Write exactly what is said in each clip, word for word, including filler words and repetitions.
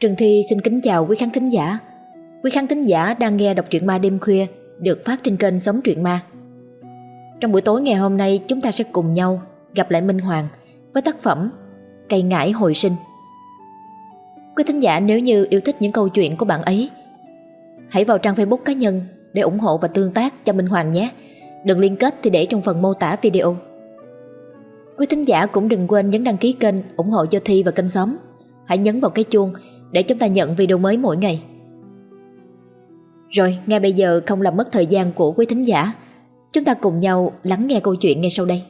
Trương Thi xin kính chào quý khán thính giả. Quý khán thính giả đang nghe đọc truyện ma đêm khuya được phát trên kênh Sống Truyện Ma. Trong buổi tối ngày hôm nay, chúng ta sẽ cùng nhau gặp lại Minh Hoàng với tác phẩm Cây Ngải Hồi Sinh. Quý thính giả nếu như yêu thích những câu chuyện của bạn ấy, hãy vào trang Facebook cá nhân để ủng hộ và tương tác cho Minh Hoàng nhé. Đường liên kết thì để trong phần mô tả video. Quý thính giả cũng đừng quên nhấn đăng ký kênh, ủng hộ cho Thi và kênh Sống. Hãy nhấn vào cái chuông để chúng ta nhận video mới mỗi ngày. Rồi, ngay bây giờ không làm mất thời gian của quý thính giả, chúng ta cùng nhau lắng nghe câu chuyện ngay sau đây.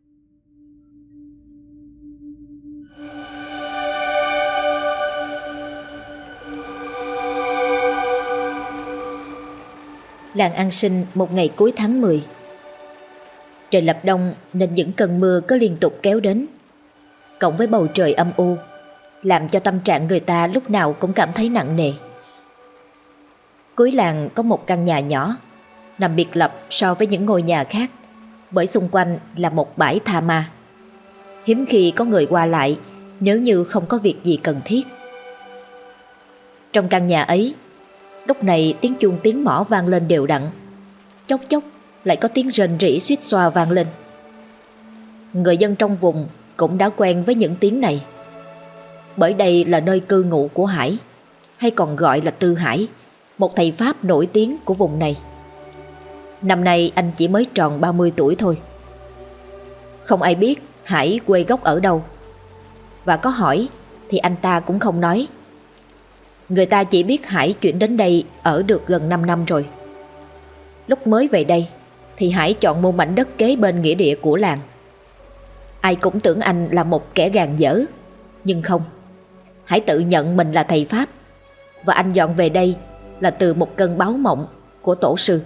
Làng An Sinh một ngày cuối tháng mười. Trời lập đông nên những cơn mưa cứ liên tục kéo đến, cộng với bầu trời âm u, làm cho tâm trạng người ta lúc nào cũng cảm thấy nặng nề. Cuối làng có một căn nhà nhỏ, nằm biệt lập so với những ngôi nhà khác, bởi xung quanh là một bãi tha ma. Hiếm khi có người qua lại nếu như không có việc gì cần thiết. Trong căn nhà ấy, lúc này tiếng chuông tiếng mõ vang lên đều đặn, chốc chốc lại có tiếng rền rỉ suýt xoa vang lên. Người dân trong vùng cũng đã quen với những tiếng này, bởi đây là nơi cư ngụ của Hải, hay còn gọi là Tư Hải, một thầy Pháp nổi tiếng của vùng này. Năm nay anh chỉ mới tròn ba mươi tuổi thôi. Không ai biết Hải quê gốc ở đâu, và có hỏi thì anh ta cũng không nói. Người ta chỉ biết Hải chuyển đến đây ở được gần năm năm rồi. Lúc mới về đây thì Hải chọn mua mảnh đất kế bên nghĩa địa của làng. Ai cũng tưởng anh là một kẻ gàn dở, nhưng không. Hải tự nhận mình là thầy Pháp, và anh dọn về đây là từ một cơn báo mộng của tổ sư.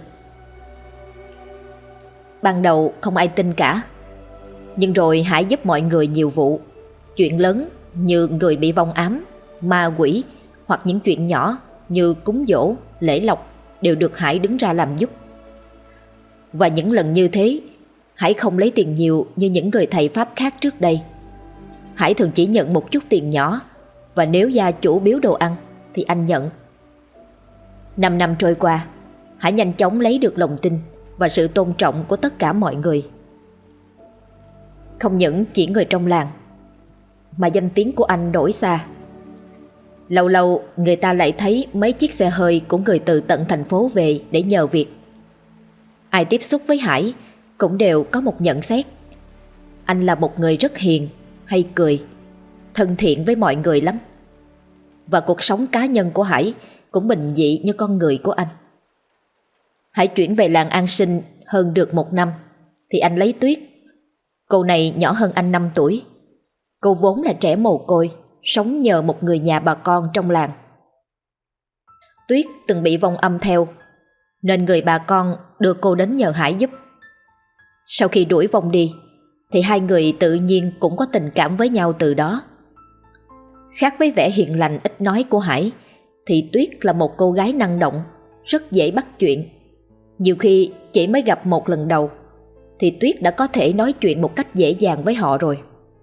Ban đầu không ai tin cả, nhưng rồi Hải giúp mọi người nhiều vụ. Chuyện lớn như người bị vong ám, ma quỷ, hoặc những chuyện nhỏ như cúng dỗ, lễ lộc đều được Hải đứng ra làm giúp. Và những lần như thế, Hải không lấy tiền nhiều như những người thầy Pháp khác trước đây. Hải thường chỉ nhận một chút tiền nhỏ, và nếu gia chủ biếu đồ ăn thì anh nhận. Năm năm trôi qua, Hải nhanh chóng lấy được lòng tin và sự tôn trọng của tất cả mọi người. Không những chỉ người trong làng, mà danh tiếng của anh đổi xa. Lâu lâu người ta lại thấy mấy chiếc xe hơi của người từ tận thành phố về để nhờ việc. Ai tiếp xúc với Hải cũng đều có một nhận xét: anh là một người rất hiền, hay cười, thân thiện với mọi người lắm. Và cuộc sống cá nhân của Hải cũng bình dị như con người của anh. Hải chuyển về làng An Sinh hơn được một năm thì anh lấy Tuyết. Cô này nhỏ hơn anh năm tuổi. Cô vốn là trẻ mồ côi, sống nhờ một người nhà bà con trong làng. Tuyết từng bị vong âm theo, nên người bà con đưa cô đến nhờ Hải giúp. Sau khi đuổi vong đi thì hai người tự nhiên cũng có tình cảm với nhau từ đó. Khác với vẻ hiền lành ít nói của Hải, thì Tuyết là một cô gái năng động, rất dễ bắt chuyện. Nhiều khi chỉ mới gặp một lần đầu thì Tuyết đã có thể nói chuyện một cách dễ dàng với họ rồi.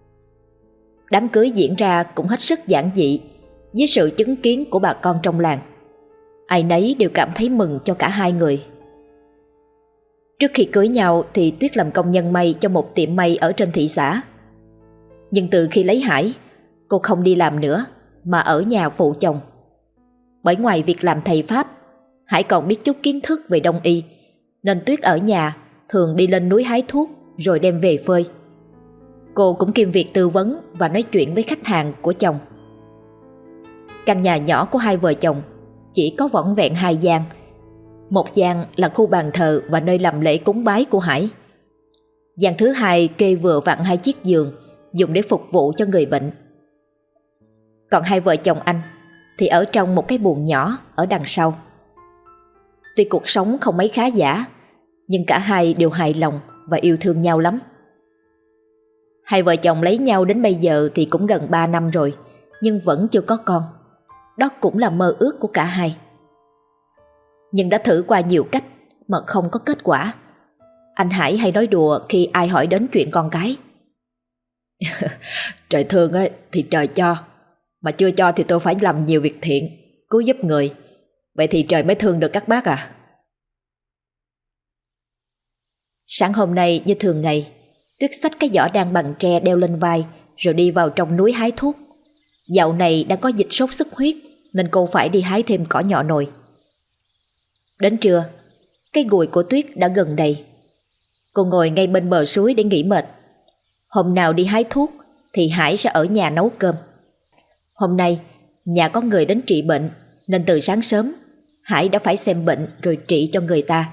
Đám cưới diễn ra cũng hết sức giản dị, dưới sự chứng kiến của bà con trong làng. Ai nấy đều cảm thấy mừng cho cả hai người. Trước khi cưới nhau thì Tuyết làm công nhân may cho một tiệm may ở trên thị xã. Nhưng từ khi lấy Hải, cô không đi làm nữa mà ở nhà phụ chồng. Bởi ngoài việc làm thầy Pháp, Hải còn biết chút kiến thức về đông y, nên Tuyết ở nhà thường đi lên núi hái thuốc rồi đem về phơi. Cô cũng kiêm việc tư vấn và nói chuyện với khách hàng của chồng. Căn nhà nhỏ của hai vợ chồng chỉ có vỏn vẹn hai gian. Một gian là khu bàn thờ và nơi làm lễ cúng bái của Hải. Gian thứ hai kê vừa vặn hai chiếc giường dùng để phục vụ cho người bệnh. Còn hai vợ chồng anh thì ở trong một cái buồng nhỏ ở đằng sau. Tuy cuộc sống không mấy khá giả, nhưng cả hai đều hài lòng và yêu thương nhau lắm. Hai vợ chồng lấy nhau đến bây giờ thì cũng gần ba năm rồi, nhưng vẫn chưa có con. Đó cũng là mơ ước của cả hai. Nhưng đã thử qua nhiều cách mà không có kết quả. Anh Hải hay nói đùa khi ai hỏi đến chuyện con cái. Trời thương ấy, thì trời cho, Mà chưa cho thì tôi phải làm nhiều việc thiện, cứu giúp người. Vậy thì trời mới thương được các bác à. Sáng hôm nay như thường ngày, Tuyết xách cái giỏ đan bằng tre đeo lên vai rồi đi vào trong núi hái thuốc. Dạo này đang có dịch sốt xuất huyết nên cô phải đi hái thêm cỏ nhọ nồi. Đến trưa, cái gùi của Tuyết đã gần đầy. Cô ngồi ngay bên bờ suối để nghỉ mệt. Hôm nào đi hái thuốc thì Hải sẽ ở nhà nấu cơm. Hôm nay nhà có người đến trị bệnh nên từ sáng sớm Hải đã phải xem bệnh rồi trị cho người ta.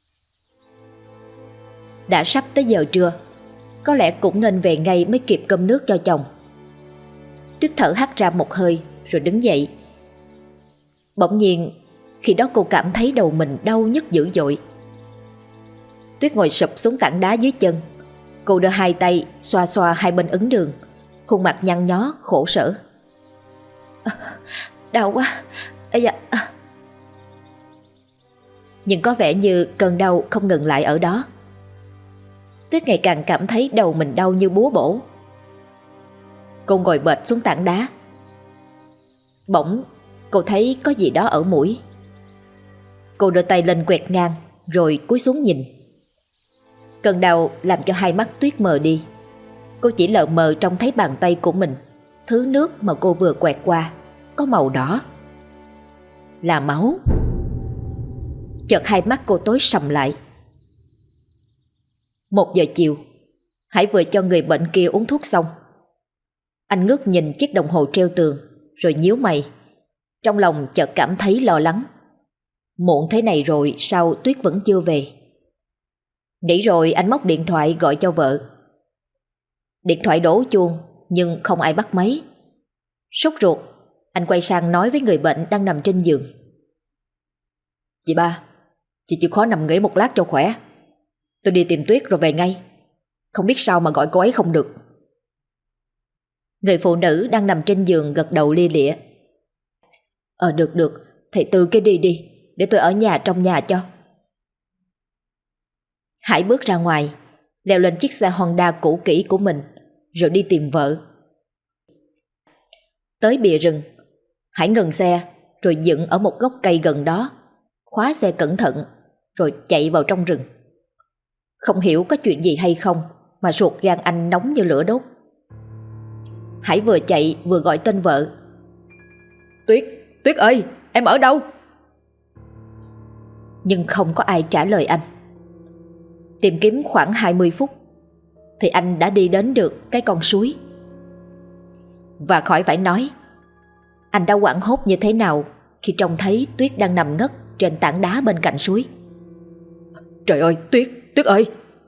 Đã sắp tới giờ trưa, có lẽ cũng nên về ngay mới kịp cơm nước cho chồng. Tuyết thở hắt ra một hơi rồi đứng dậy. Bỗng nhiên khi đó cô cảm thấy đầu mình đau nhức dữ dội. Tuyết ngồi sụp xuống tảng đá dưới chân. Cô đưa hai tay xoa xoa hai bên ấn đường, khuôn mặt nhăn nhó khổ sở. À, đau quá. Ây da. À. Nhưng có vẻ như cơn đau không ngừng lại ở đó. Tuyết ngày càng cảm thấy đầu mình đau như búa bổ. Cô ngồi bệt xuống tảng đá. Bỗng cô thấy có gì đó ở mũi. Cô đưa tay lên quẹt ngang rồi cúi xuống nhìn. Cơn đau làm cho hai mắt Tuyết mờ đi. Cô chỉ lờ mờ trông thấy bàn tay của mình, thứ nước mà cô vừa quẹt qua có màu đỏ, là máu. Chợt hai mắt cô tối sầm lại. Một giờ chiều, Hải vừa cho người bệnh kia uống thuốc xong. Anh ngước nhìn chiếc đồng hồ treo tường rồi nhíu mày. Trong lòng chợt cảm thấy lo lắng. Muộn thế này rồi sao Tuyết vẫn chưa về? Nghĩ rồi anh móc điện thoại gọi cho vợ. Điện thoại đổ chuông nhưng không ai bắt máy. Sốt ruột, anh quay sang nói với người bệnh đang nằm trên giường. Chị ba, chị chịu khó nằm nghỉ một lát cho khỏe. Tôi đi tìm Tuyết rồi về ngay. Không biết sao mà gọi cô ấy không được. Người phụ nữ đang nằm trên giường gật đầu lia lịa. Ờ được được, thầy Tư cái đi đi, để tôi ở nhà trong nhà cho. Hải bước ra ngoài, leo lên chiếc xe Honda cũ kỹ của mình rồi đi tìm vợ. Tới bìa rừng, Hải ngừng xe rồi dựng ở một gốc cây gần đó, khóa xe cẩn thận rồi chạy vào trong rừng. Không hiểu có chuyện gì hay không mà ruột gan anh nóng như lửa đốt. Hải vừa chạy vừa gọi tên vợ. Tuyết, Tuyết ơi, em ở đâu? Nhưng không có ai trả lời anh. Tìm kiếm khoảng hai mươi phút thì anh đã đi đến được cái con suối. Và khỏi phải nói, anh đã hoảng hốt như thế nào khi trông thấy Tuyết đang nằm ngất trên tảng đá bên cạnh suối. Trời ơi, Tuyết, Tuyết ơi!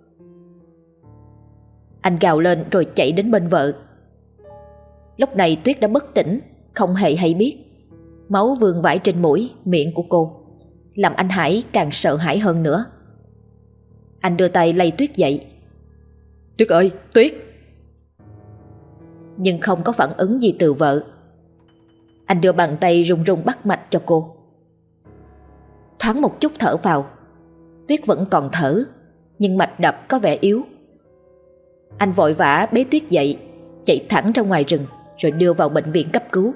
Anh gào lên rồi chạy đến bên vợ. Lúc này Tuyết đã bất tỉnh, không hề hay biết. Máu vương vãi trên mũi, miệng của cô, làm anh Hải càng sợ hãi hơn nữa. Anh đưa tay lay Tuyết dậy. Tuyết ơi, Tuyết! Nhưng không có phản ứng gì từ vợ. Anh đưa bàn tay run run bắt mạch cho cô. Thoáng một chút thở vào. Tuyết vẫn còn thở, nhưng mạch đập có vẻ yếu. Anh vội vã bế Tuyết dậy, chạy thẳng ra ngoài rừng rồi đưa vào bệnh viện cấp cứu.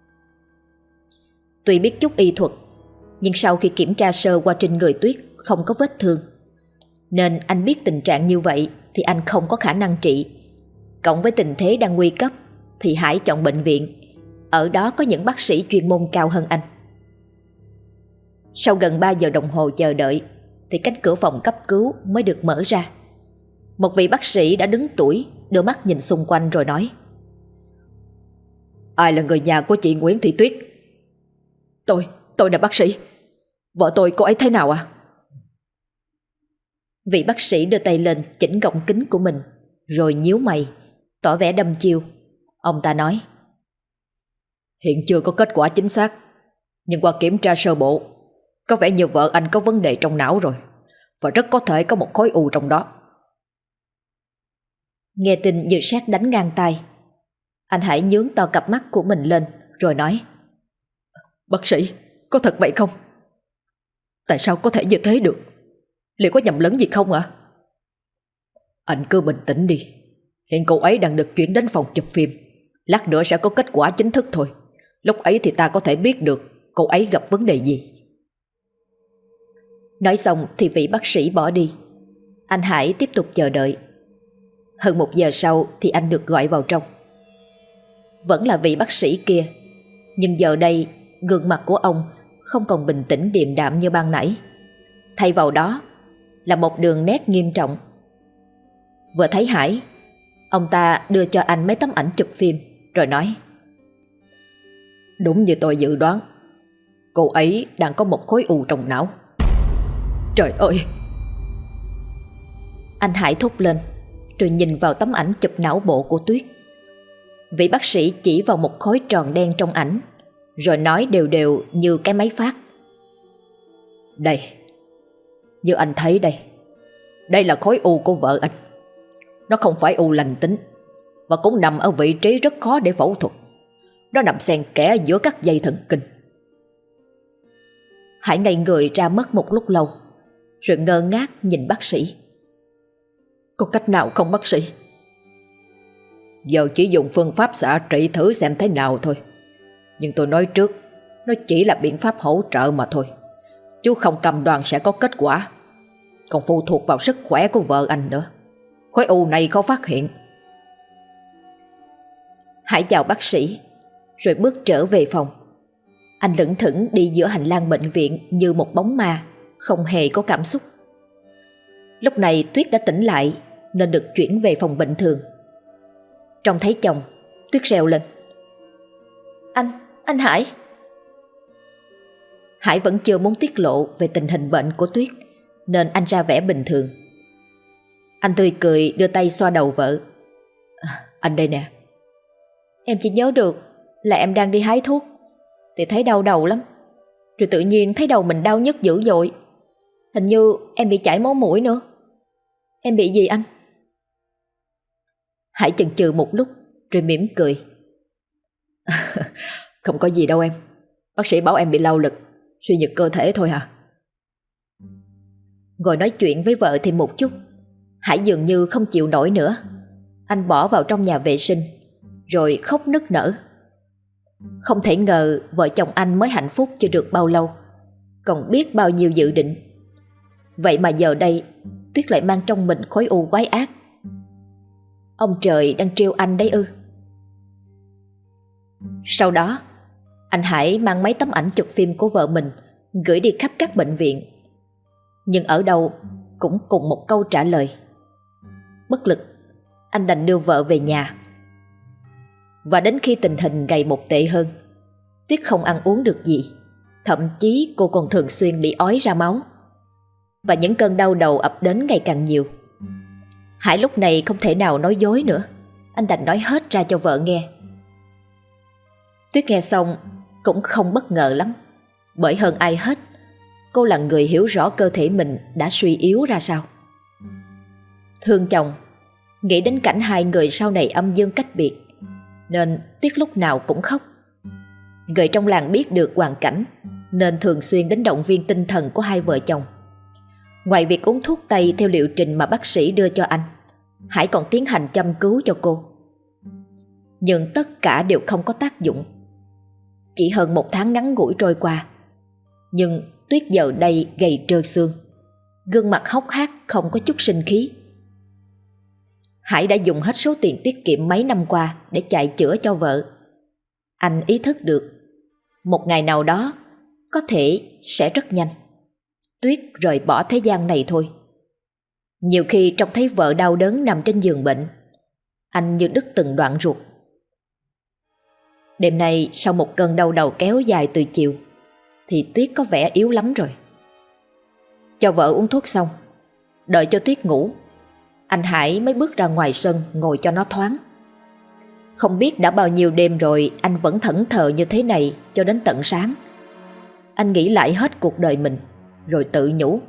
Tuy biết chút y thuật, nhưng sau khi kiểm tra sơ qua trên người Tuyết không có vết thương, nên anh biết tình trạng như vậy thì anh không có khả năng trị. Cộng với tình thế đang nguy cấp thì Hải chọn bệnh viện. Ở đó có những bác sĩ chuyên môn cao hơn anh. Sau gần ba giờ đồng hồ chờ đợi thì cánh cửa phòng cấp cứu mới được mở ra. Một vị bác sĩ đã đứng tuổi, đưa mắt nhìn xung quanh rồi nói. Ai là người nhà của chị Nguyễn Thị Tuyết? Tôi, tôi là bác sĩ. Vợ tôi, cô ấy thế nào à? Vị bác sĩ đưa tay lên chỉnh gọng kính của mình rồi nhíu mày, tỏ vẻ đăm chiêu. Ông ta nói. Hiện chưa có kết quả chính xác, nhưng qua kiểm tra sơ bộ, có vẻ như vợ anh có vấn đề trong não rồi, và rất có thể có một khối u trong đó. Nghe tin như sét đánh ngang tai. Anh Hải nhướng to cặp mắt của mình lên rồi nói. Bác sĩ, có thật vậy không? Tại sao có thể như thế được? Liệu có nhầm lẫn gì không ạ? À? Anh cứ bình tĩnh đi. Hiện cô ấy đang được chuyển đến phòng chụp phim, Lát nữa sẽ có kết quả chính thức thôi. Lúc ấy thì ta có thể biết được cô ấy gặp vấn đề gì. Nói xong thì vị bác sĩ bỏ đi. Anh Hải tiếp tục chờ đợi. Hơn một giờ sau thì anh được gọi vào trong. Vẫn là vị bác sĩ kia, nhưng giờ đây gương mặt của ông không còn bình tĩnh điềm đạm như ban nãy. Thay vào đó là một đường nét nghiêm trọng. Vừa thấy Hải, ông ta đưa cho anh mấy tấm ảnh chụp phim rồi nói: Đúng như tôi dự đoán, cô ấy đang có một khối u trong não. Trời ơi! Anh Hải thốt lên, rồi nhìn vào tấm ảnh chụp não bộ của Tuyết. Vị bác sĩ chỉ vào một khối tròn đen trong ảnh, rồi nói đều đều như cái máy phát: Đây, như anh thấy đây, đây là khối u của vợ anh. Nó không phải u lành tính, và cũng nằm ở vị trí rất khó để phẫu thuật. Nó nằm xen kẽ giữa các dây thần kinh. Hải ngây người ra mất một lúc lâu, rồi ngơ ngác nhìn bác sĩ. Có cách nào không bác sĩ? Giờ chỉ dùng phương pháp xạ trị thử xem thế nào thôi. Nhưng tôi nói trước, nó chỉ là biện pháp hỗ trợ mà thôi. Chú không cam đoan sẽ có kết quả. Còn phụ thuộc vào sức khỏe của vợ anh nữa. Khối u này khó phát hiện. Hải chào bác sĩ, rồi bước trở về phòng. Anh lững thững đi giữa hành lang bệnh viện như một bóng ma, không hề có cảm xúc. Lúc này Tuyết đã tỉnh lại nên được chuyển về phòng bệnh thường. Trông thấy chồng, Tuyết reo lên: Anh, anh Hải! Hải vẫn chưa muốn tiết lộ về tình hình bệnh của Tuyết, nên anh ra vẻ bình thường. Anh tươi cười đưa tay xoa đầu vợ. À, anh đây nè. Em chỉ nhớ được là em đang đi hái thuốc thì thấy đau đầu lắm. Rồi tự nhiên thấy đầu mình đau nhức dữ dội. Hình như em bị chảy máu mũi nữa. Em bị gì anh? Hải chần chừ một lúc rồi mỉm cười. Không có gì đâu em. Bác sĩ bảo em bị lao lực, suy nhược cơ thể thôi hả? Ngồi nói chuyện với vợ thêm một chút, Hải dường như không chịu nổi nữa. Anh bỏ vào trong nhà vệ sinh rồi khóc nức nở. Không thể ngờ vợ chồng anh mới hạnh phúc chưa được bao lâu, còn biết bao nhiêu dự định. Vậy mà giờ đây Tuyết lại mang trong mình khối u quái ác. Ông trời đang trêu anh đấy ư? Sau đó anh Hải mang mấy tấm ảnh chụp phim của vợ mình gửi đi khắp các bệnh viện. Nhưng ở đâu cũng cùng một câu trả lời. Bất lực, anh đành đưa vợ về nhà. Và đến khi tình hình ngày một tệ hơn, Tuyết không ăn uống được gì. Thậm chí cô còn thường xuyên bị ói ra máu. Và những cơn đau đầu ập đến ngày càng nhiều. Hải lúc này không thể nào nói dối nữa. Anh đành nói hết ra cho vợ nghe. Tuyết nghe xong cũng không bất ngờ lắm. Bởi hơn ai hết, cô là người hiểu rõ cơ thể mình đã suy yếu ra sao. Thương chồng, nghĩ đến cảnh hai người sau này âm dương cách biệt, nên Tuyết lúc nào cũng khóc. Người trong làng biết được hoàn cảnh nên thường xuyên đến động viên tinh thần của hai vợ chồng. Ngoài việc uống thuốc tây theo liệu trình mà bác sĩ đưa cho anh, Hải còn tiến hành chăm cứu cho cô. Nhưng tất cả đều không có tác dụng. Chỉ hơn một tháng ngắn ngủi trôi qua, nhưng Tuyết giờ đây gầy trơ xương, gương mặt hốc hác không có chút sinh khí. Hải đã dùng hết số tiền tiết kiệm mấy năm qua để chạy chữa cho vợ. Anh ý thức được một ngày nào đó có thể sẽ rất nhanh, Tuyết rời bỏ thế gian này thôi. Nhiều khi trông thấy vợ đau đớn nằm trên giường bệnh, anh như đứt từng đoạn ruột. Đêm nay sau một cơn đau đầu kéo dài từ chiều thì Tuyết có vẻ yếu lắm rồi. Cho vợ uống thuốc xong, đợi cho Tuyết ngủ, anh Hải mới bước ra ngoài sân ngồi cho nó thoáng. Không biết đã bao nhiêu đêm rồi anh vẫn thẫn thờ như thế này cho đến tận sáng. Anh nghĩ lại hết cuộc đời mình rồi tự nhủ: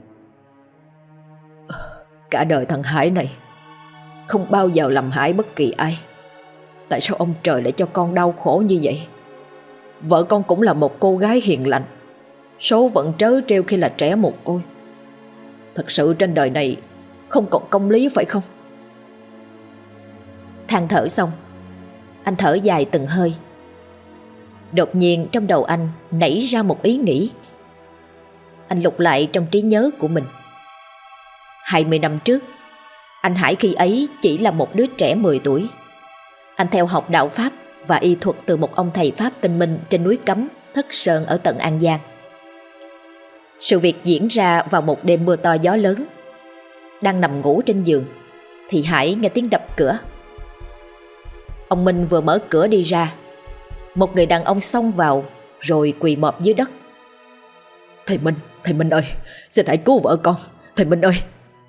cả đời thằng Hải này không bao giờ làm hại bất kỳ ai. Tại sao ông trời lại cho con đau khổ như vậy? Vợ con cũng là một cô gái hiền lành, số phận trớ trêu khi là trẻ mồ côi. Thật sự trên đời này không còn công lý phải không? Than thở xong, Anh thở dài từng hơi. Đột nhiên trong đầu anh nảy ra một ý nghĩ. Anh lục lại trong trí nhớ của mình. Hai mươi năm trước, anh Hải khi ấy chỉ là một đứa trẻ mười tuổi. Anh theo học đạo Pháp và y thuật từ một ông thầy Pháp tinh minh trên núi Cấm, Thất Sơn ở tận An Giang. Sự việc diễn ra vào một đêm mưa to gió lớn. Đang nằm ngủ trên giường thì Hải nghe tiếng đập cửa. Ông Minh vừa mở cửa đi ra, một người đàn ông xông vào rồi quỳ mọp dưới đất. Thầy Minh, thầy Minh ơi, xin hãy cứu vợ con, thầy Minh ơi.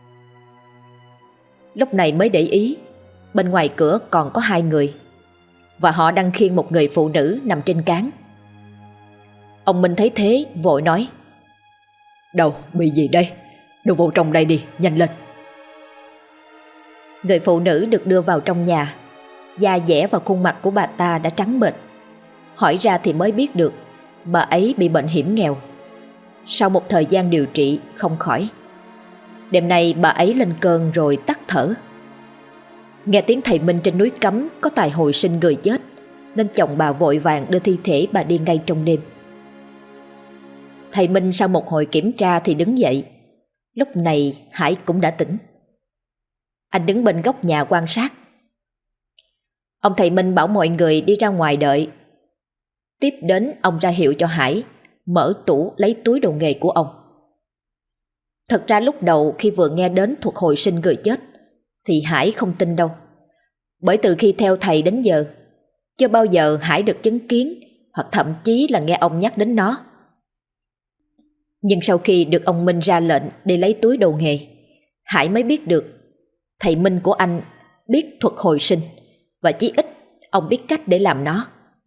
Lúc này mới để ý, bên ngoài cửa còn có hai người, và họ đang khiêng một người phụ nữ nằm trên cáng. Ông Minh thấy thế vội nói: Đâu, bị gì đây? Đưa vô trong đây đi, nhanh lên. Người phụ nữ được đưa vào trong nhà. Da dẻ và khuôn mặt của bà ta đã trắng bệch. Hỏi ra thì mới biết được bà ấy bị bệnh hiểm nghèo. Sau một thời gian điều trị không khỏi, đêm nay bà ấy lên cơn rồi tắt thở. Nghe tiếng thầy Minh trên núi Cấm có tài hồi sinh người chết, nên chồng bà vội vàng đưa thi thể bà đi ngay trong đêm. Thầy Minh sau một hồi kiểm tra thì đứng dậy. Lúc này Hải cũng đã tỉnh. Anh đứng bên góc nhà quan sát. Ông thầy Minh bảo mọi người đi ra ngoài đợi. Tiếp đến ông ra hiệu cho Hải mở tủ lấy túi đồ nghề của ông. Thật ra lúc đầu khi vừa nghe đến thuật hồi sinh người chết thì Hải không tin đâu. Bởi từ khi theo thầy đến giờ, chưa bao giờ Hải được chứng kiến hoặc thậm chí là nghe ông nhắc đến nó. Nhưng sau khi được ông Minh ra lệnh để lấy túi đồ nghề, Hải mới biết được thầy Minh của anh biết thuật hồi sinh, và chí ít ông biết cách để làm nó.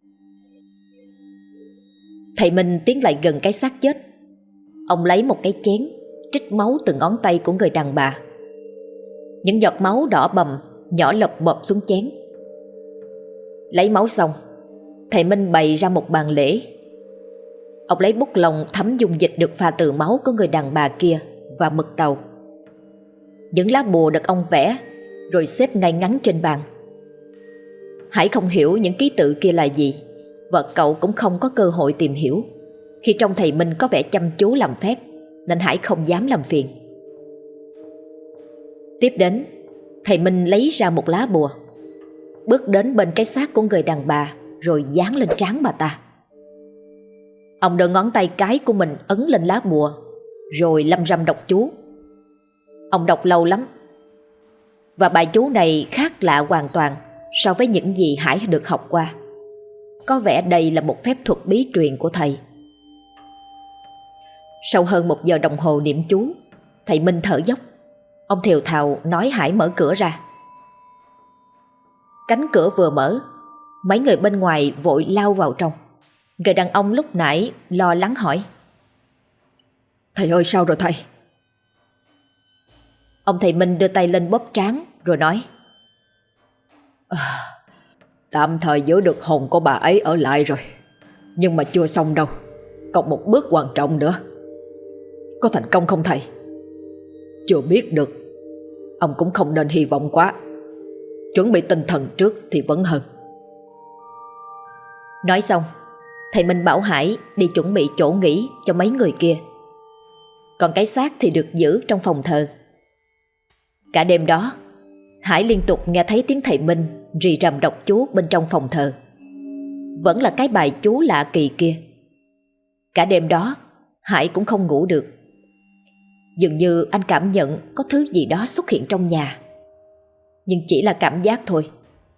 Thầy Minh tiến lại gần cái xác chết. Ông lấy một cái chén, trích máu từ ngón tay của người đàn bà. Những giọt máu đỏ bầm nhỏ lộc bộp xuống chén. Lấy máu xong, thầy Minh bày ra một bàn lễ. Ông lấy bút lông thấm dung dịch được pha từ máu của người đàn bà kia và mực tàu. Những lá bùa được ông vẽ rồi xếp ngay ngắn trên bàn. Hải không hiểu những ký tự kia là gì, và cậu cũng không có cơ hội tìm hiểu. Khi trông thầy Minh có vẻ chăm chú làm phép, nên Hải không dám làm phiền. Tiếp đến, thầy Minh lấy ra một lá bùa, bước đến bên cái xác của người đàn bà rồi dán lên trán bà ta. Ông đưa ngón tay cái của mình ấn lên lá bùa rồi lâm râm đọc chú. Ông đọc lâu lắm, và bài chú này khác lạ hoàn toàn so với những gì Hải được học qua. Có vẻ đây là một phép thuật bí truyền của thầy. Sau hơn một giờ đồng hồ niệm chú, thầy Minh thở dốc. Ông thều thào nói Hải mở cửa ra. Cánh cửa vừa mở, mấy người bên ngoài vội lao vào trong. Người đàn ông lúc nãy lo lắng hỏi: Thầy ơi, sao rồi thầy? Ông thầy Minh đưa tay lên bóp trán rồi nói: à, Tạm thời giữ được hồn của bà ấy ở lại rồi, nhưng mà chưa xong đâu. Còn một bước quan trọng nữa. Có thành công không thầy? Chưa biết được. Ông cũng không nên hy vọng quá. Chuẩn bị tinh thần trước thì vẫn hơn. Nói xong, thầy Minh bảo Hải đi chuẩn bị chỗ nghỉ cho mấy người kia. Còn cái xác thì được giữ trong phòng thờ. Cả đêm đó, Hải liên tục nghe thấy tiếng thầy Minh rì rầm đọc chú bên trong phòng thờ. Vẫn là cái bài chú lạ kỳ kia. Cả đêm đó, Hải cũng không ngủ được. Dường như anh cảm nhận có thứ gì đó xuất hiện trong nhà, nhưng chỉ là cảm giác thôi.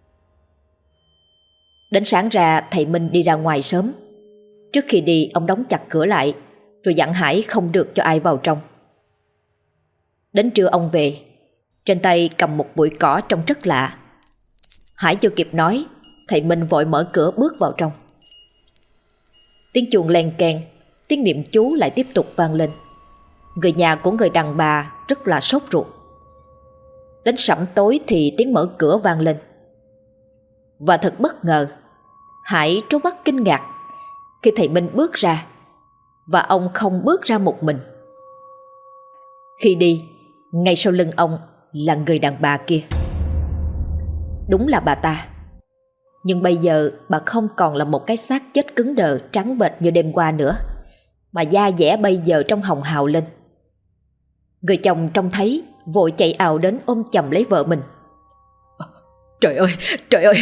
Đến sáng ra, thầy Minh đi ra ngoài sớm. Trước khi đi, ông đóng chặt cửa lại rồi dặn Hải không được cho ai vào trong. Đến trưa ông về, trên tay cầm một bụi cỏ trông rất lạ. Hải chưa kịp nói, thầy Minh vội mở cửa bước vào trong. Tiếng chuông len keng, tiếng niệm chú lại tiếp tục vang lên. Người nhà của người đàn bà rất là sốt ruột. Đến sẩm tối thì tiếng mở cửa vang lên. Và thật bất ngờ, Hải trố mắt kinh ngạc khi thầy Minh bước ra, và ông không bước ra một mình. Khi đi, ngay sau lưng ông là người đàn bà kia. Đúng là bà ta. Nhưng bây giờ bà không còn là một cái xác chết cứng đờ trắng bệch như đêm qua nữa, mà da dẻ bây giờ trong hồng hào lên. Người chồng trông thấy vội chạy ào đến ôm chầm lấy vợ mình. Trời ơi, trời ơi!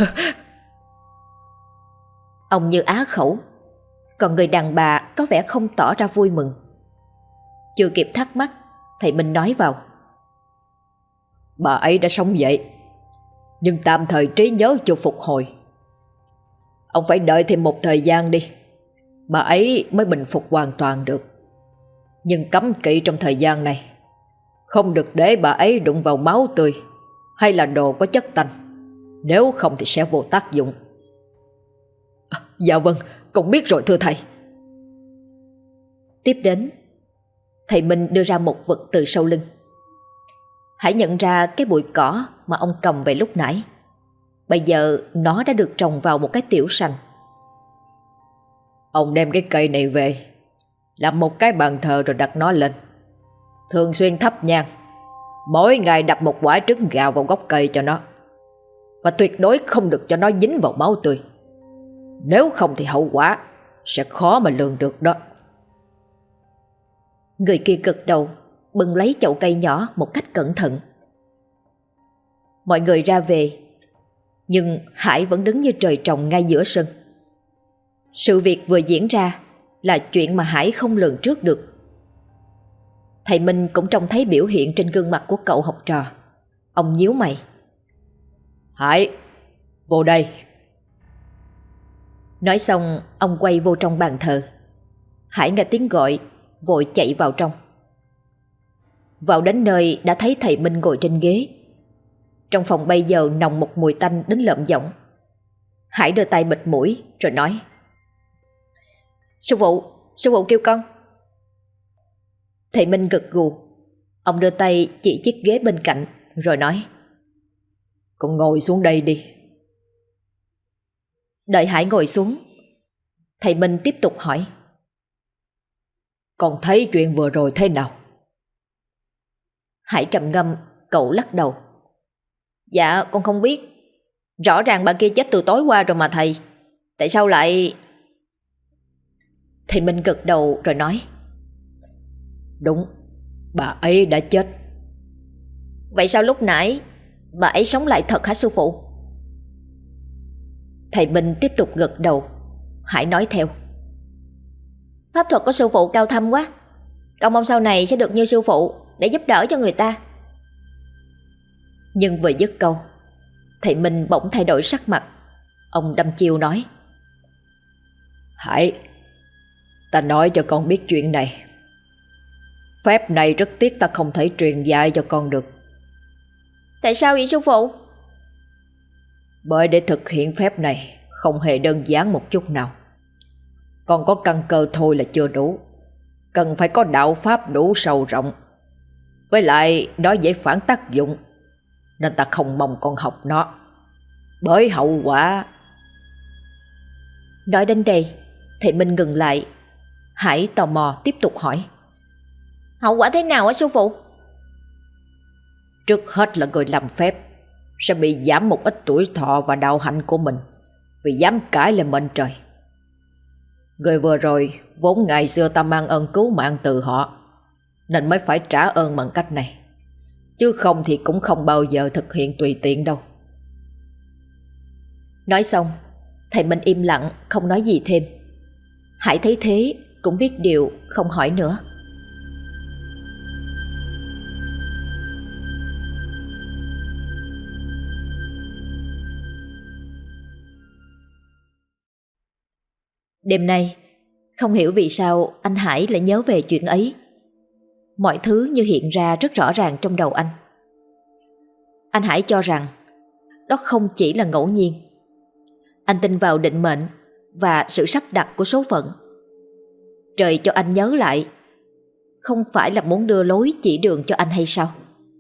Ông như á khẩu, còn người đàn bà có vẻ không tỏ ra vui mừng. Chưa kịp thắc mắc, thầy Minh nói vào. Bà ấy đã sống dậy, nhưng tạm thời trí nhớ chưa phục hồi. Ông phải đợi thêm một thời gian đi, bà ấy mới bình phục hoàn toàn được. Nhưng cấm kỵ trong thời gian này, không được để bà ấy đụng vào máu tươi hay là đồ có chất tanh, nếu không thì sẽ vô tác dụng. À, dạ vâng, con biết rồi thưa thầy. Tiếp đến, thầy Minh đưa ra một vật từ sau lưng. Hãy nhận ra cái bụi cỏ mà ông cầm về lúc nãy. Bây giờ nó đã được trồng vào một cái tiểu sành. Ông đem cái cây này về, làm một cái bàn thờ rồi đặt nó lên. Thường xuyên thắp nhang, mỗi ngày đập một quả trứng gạo vào gốc cây cho nó. Và tuyệt đối không được cho nó dính vào máu tươi, nếu không thì hậu quả sẽ khó mà lường được đó. Người kia gật đầu, bưng lấy chậu cây nhỏ một cách cẩn thận. Mọi người ra về, nhưng Hải vẫn đứng như trời trồng ngay giữa sân. Sự việc vừa diễn ra là chuyện mà Hải không lường trước được. Thầy Minh cũng trông thấy biểu hiện trên gương mặt của cậu học trò. Ông nhíu mày. Hải, vô đây. Nói xong, ông quay vô trong bàn thờ. Hải nghe tiếng gọi, vội chạy vào trong. Vào đến nơi đã thấy thầy Minh ngồi trên ghế. Trong phòng bây giờ nồng một mùi tanh đến lợm giọng. Hải đưa tay bịt mũi rồi nói. Sư phụ, sư phụ kêu con. Thầy Minh gật gù. Ông đưa tay chỉ chiếc ghế bên cạnh rồi nói. Con ngồi xuống đây đi. Đợi Hải ngồi xuống, thầy Minh tiếp tục hỏi. Con thấy chuyện vừa rồi thế nào? Hải trầm ngâm, cậu lắc đầu. Dạ con không biết. Rõ ràng bà kia chết từ tối qua rồi mà thầy. Tại sao lại... Thầy Minh gật đầu rồi nói. Đúng, bà ấy đã chết. Vậy sao lúc nãy bà ấy sống lại thật hả sư phụ? Thầy Minh tiếp tục gật đầu. Hải nói theo. Pháp thuật của sư phụ cao thâm quá. Con mong sau này sẽ được như sư phụ để giúp đỡ cho người ta. Nhưng vừa dứt câu, thầy Minh bỗng thay đổi sắc mặt. Ông đăm chiêu nói. Hải, ta nói cho con biết chuyện này. Phép này rất tiếc ta không thể truyền dạy cho con được. Tại sao vậy sư phụ? Bởi để thực hiện phép này không hề đơn giản một chút nào. Còn có căn cơ thôi là chưa đủ, cần phải có đạo pháp đủ sâu rộng. Với lại nó dễ phản tác dụng, nên ta không mong con học nó, bởi hậu quả... Nói đến đây, thầy Minh ngừng lại. Hải tò mò tiếp tục hỏi. Hậu quả thế nào hả sư phụ? Trước hết là người làm phép sẽ bị giảm một ít tuổi thọ và đạo hạnh của mình vì dám cãi lại mệnh trời. Người vừa rồi vốn ngày xưa ta mang ơn cứu mạng từ họ, nên mới phải trả ơn bằng cách này, chứ không thì cũng không bao giờ thực hiện tùy tiện đâu. Nói xong, thầy Minh im lặng không nói gì thêm. Hải thấy thế cũng biết điều, không hỏi nữa. Đêm nay, không hiểu vì sao anh Hải lại nhớ về chuyện ấy. Mọi thứ như hiện ra rất rõ ràng trong đầu anh. Anh Hải cho rằng đó không chỉ là ngẫu nhiên. Anh tin vào định mệnh và sự sắp đặt của số phận. Trời cho anh nhớ lại, không phải là muốn đưa lối chỉ đường cho anh hay sao?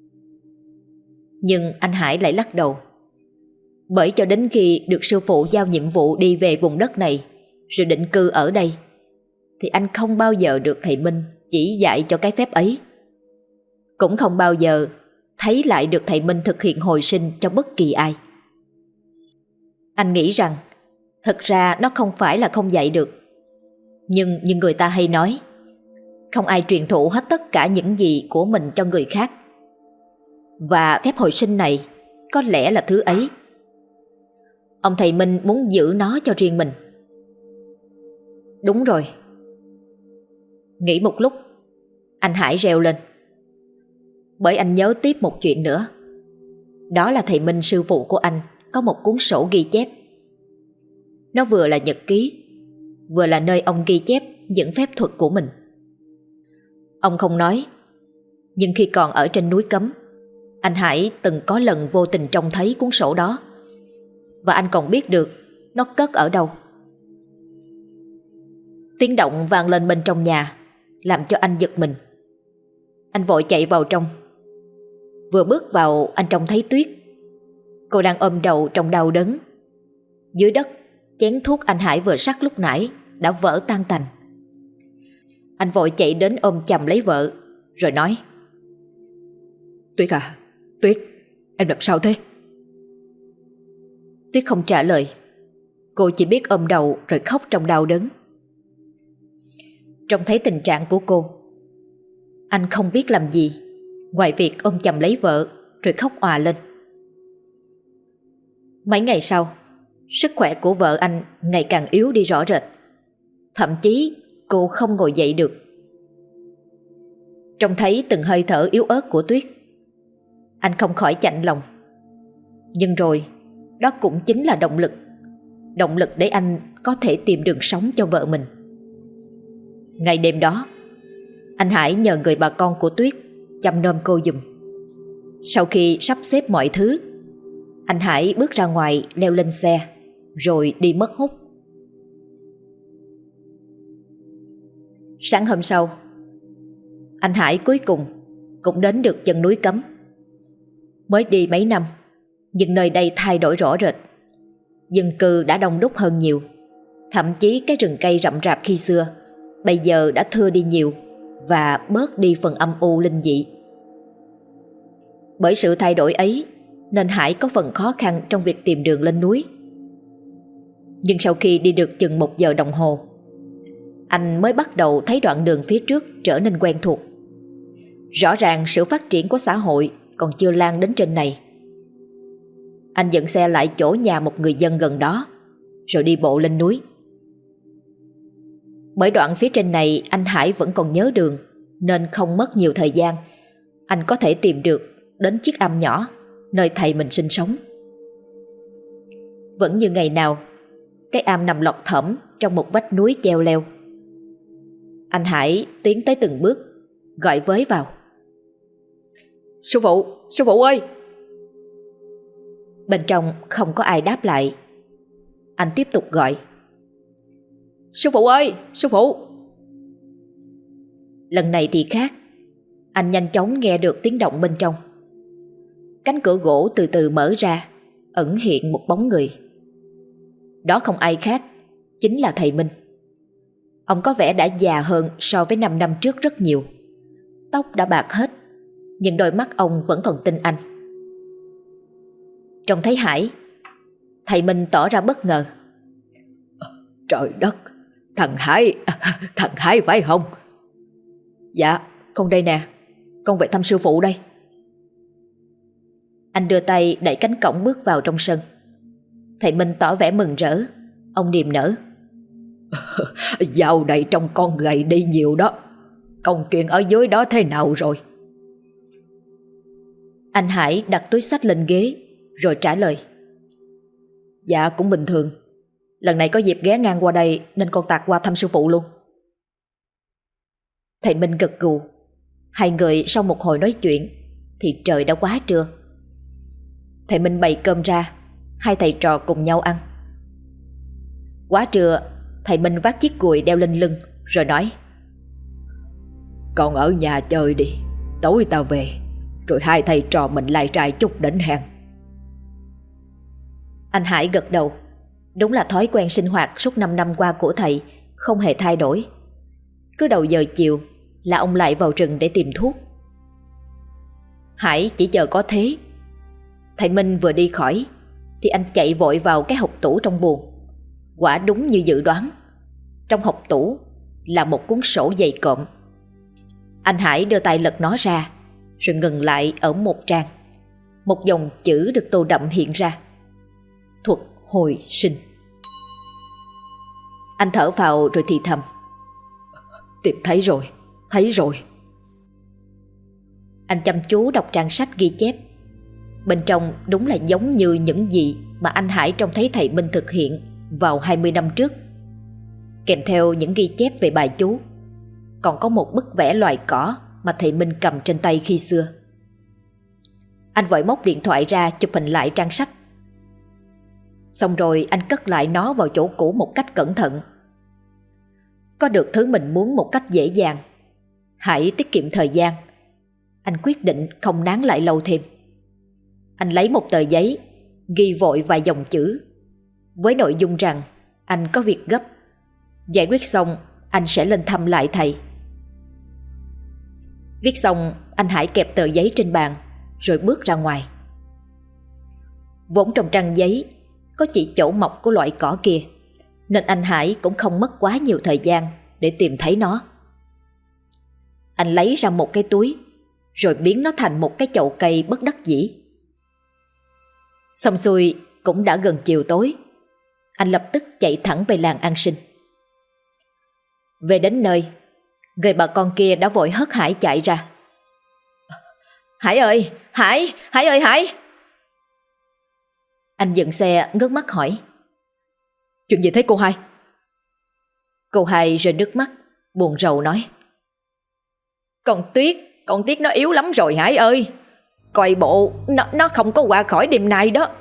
Nhưng anh Hải lại lắc đầu. Bởi cho đến khi được sư phụ giao nhiệm vụ đi về vùng đất này rồi định cư ở đây, thì anh không bao giờ được thầy Minh chỉ dạy cho cái phép ấy. Cũng không bao giờ thấy lại được thầy Minh thực hiện hồi sinh cho bất kỳ ai. Anh nghĩ rằng thật ra nó không phải là không dạy được. Nhưng như người ta hay nói, không ai truyền thụ hết tất cả những gì của mình cho người khác. Và phép hồi sinh này có lẽ là thứ ấy. Ông thầy Minh muốn giữ nó cho riêng mình. Đúng rồi. Nghĩ một lúc, anh Hải reo lên. Bởi anh nhớ tiếp một chuyện nữa. Đó là thầy Minh sư phụ của anh có một cuốn sổ ghi chép. Nó vừa là nhật ký, vừa là nơi ông ghi chép những phép thuật của mình. Ông không nói, nhưng khi còn ở trên núi Cấm, anh Hải từng có lần vô tình trông thấy cuốn sổ đó. Và anh còn biết được nó cất ở đâu. Tiếng động vang lên bên trong nhà, làm cho anh giật mình. Anh vội chạy vào trong. Vừa bước vào, anh trông thấy Tuyết. Cô đang ôm đầu trong đau đớn. Dưới đất, chén thuốc anh Hải vừa sắc lúc nãy đã vỡ tan tành. Anh vội chạy đến ôm chầm lấy vợ, rồi nói: Tuyết à, Tuyết, em làm sao thế? Tuyết không trả lời. Cô chỉ biết ôm đầu rồi khóc trong đau đớn. Trông thấy tình trạng của cô, anh không biết làm gì ngoài việc ôm chầm lấy vợ rồi khóc òa lên. Mấy ngày sau, sức khỏe của vợ anh ngày càng yếu đi rõ rệt. Thậm chí cô không ngồi dậy được. Trông thấy từng hơi thở yếu ớt của Tuyết, anh không khỏi chạnh lòng. Nhưng rồi, đó cũng chính là động lực. Động lực để anh có thể tìm đường sống cho vợ mình. Ngày đêm đó, anh Hải nhờ người bà con của Tuyết chăm nom cô giùm. Sau khi sắp xếp mọi thứ, anh Hải bước ra ngoài leo lên xe, rồi đi mất hút. Sáng hôm sau, anh Hải cuối cùng cũng đến được chân núi Cấm. Mới đi mấy năm, nhưng nơi đây thay đổi rõ rệt. Dân cư đã đông đúc hơn nhiều. Thậm chí cái rừng cây rậm rạp khi xưa bây giờ đã thưa đi nhiều và bớt đi phần âm u linh dị. Bởi sự thay đổi ấy nên Hải có phần khó khăn trong việc tìm đường lên núi. Nhưng sau khi đi được chừng một giờ đồng hồ, anh mới bắt đầu thấy đoạn đường phía trước trở nên quen thuộc. Rõ ràng sự phát triển của xã hội còn chưa lan đến trên này. Anh dẫn xe lại chỗ nhà một người dân gần đó, rồi đi bộ lên núi. Bởi đoạn phía trên này anh Hải vẫn còn nhớ đường, nên không mất nhiều thời gian, anh có thể tìm được đến chiếc am nhỏ nơi thầy mình sinh sống. Vẫn như ngày nào, cái am nằm lọt thỏm trong một vách núi cheo leo. Anh Hải tiến tới từng bước, gọi với vào: Sư phụ, sư phụ ơi! Bên trong không có ai đáp lại. Anh tiếp tục gọi: Sư phụ ơi, sư phụ! Lần này thì khác. Anh nhanh chóng nghe được tiếng động bên trong. Cánh cửa gỗ từ từ mở ra, ẩn hiện một bóng người. Đó không ai khác, chính là thầy Minh. Ông có vẻ đã già hơn so với năm năm trước rất nhiều. Tóc đã bạc hết, nhưng đôi mắt ông vẫn còn tinh anh. Trông thấy Hải, thầy Minh tỏ ra bất ngờ. Trời đất, thằng Hải, thằng Hải phải không? Dạ, con đây nè, con về thăm sư phụ đây. Anh đưa tay đẩy cánh cổng bước vào trong sân. Thầy Minh tỏ vẻ mừng rỡ. Ông niềm nở: Dạo này trông con gầy đi nhiều đó. Công chuyện ở dưới đó thế nào rồi? Anh Hải đặt túi xách lên ghế, rồi trả lời: Dạ cũng bình thường. Lần này có dịp ghé ngang qua đây nên con tạt qua thăm sư phụ luôn. Thầy Minh gật gù. Hai người sau một hồi nói chuyện thì trời đã quá trưa. Thầy Minh bày cơm ra, hai thầy trò cùng nhau ăn. Quá trưa, thầy Minh vác chiếc cùi đeo lên lưng rồi nói: Con ở nhà chơi đi, tối tao về, rồi hai thầy trò mình lai trai chút đến hẹn. Anh Hải gật đầu. Đúng là thói quen sinh hoạt suốt năm năm qua của thầy không hề thay đổi. Cứ đầu giờ chiều là ông lại vào rừng để tìm thuốc. Hải chỉ chờ có thế. Thầy Minh vừa đi khỏi thì anh chạy vội vào cái hộc tủ trong buồng. Quả đúng như dự đoán, trong hộc tủ là một cuốn sổ dày cộm. Anh Hải đưa tay lật nó ra, rồi ngừng lại ở một trang. Một dòng chữ được tô đậm hiện ra: thuật hồi sinh. Anh thở vào rồi thì thầm: Tìm thấy rồi, thấy rồi. Anh chăm chú đọc trang sách ghi chép. Bên trong đúng là giống như những gì mà anh Hải trông thấy thầy Minh thực hiện vào hai mươi năm trước. Kèm theo những ghi chép về bài chú, còn có một bức vẽ loài cỏ mà thầy Minh cầm trên tay khi xưa. Anh vội móc điện thoại ra chụp hình lại trang sách. Xong rồi anh cất lại nó vào chỗ cũ một cách cẩn thận. Có được thứ mình muốn một cách dễ dàng, Hải tiết kiệm thời gian. Anh quyết định không nán lại lâu thêm. Anh lấy một tờ giấy, ghi vội vài dòng chữ, với nội dung rằng anh có việc gấp, giải quyết xong anh sẽ lên thăm lại thầy. Viết xong, anh Hải kẹp tờ giấy trên bàn rồi bước ra ngoài. Vốn trong trang giấy có chỉ chỗ mọc của loại cỏ kia, nên anh Hải cũng không mất quá nhiều thời gian để tìm thấy nó. Anh lấy ra một cái túi, rồi biến nó thành một cái chậu cây bất đắc dĩ. Xong xuôi cũng đã gần chiều tối. Anh lập tức chạy thẳng về làng An Sinh. Về đến nơi, người bà con kia đã vội hớt Hải chạy ra. Hải ơi, Hải, Hải ơi Hải. Anh dừng xe ngước mắt hỏi: Chuyện gì thế cô hai? Cô hai rơi nước mắt, buồn rầu nói: Con Tuyết, con Tuyết nó yếu lắm rồi Hải ơi. Coi bộ nó, nó không có qua khỏi đêm nay đó.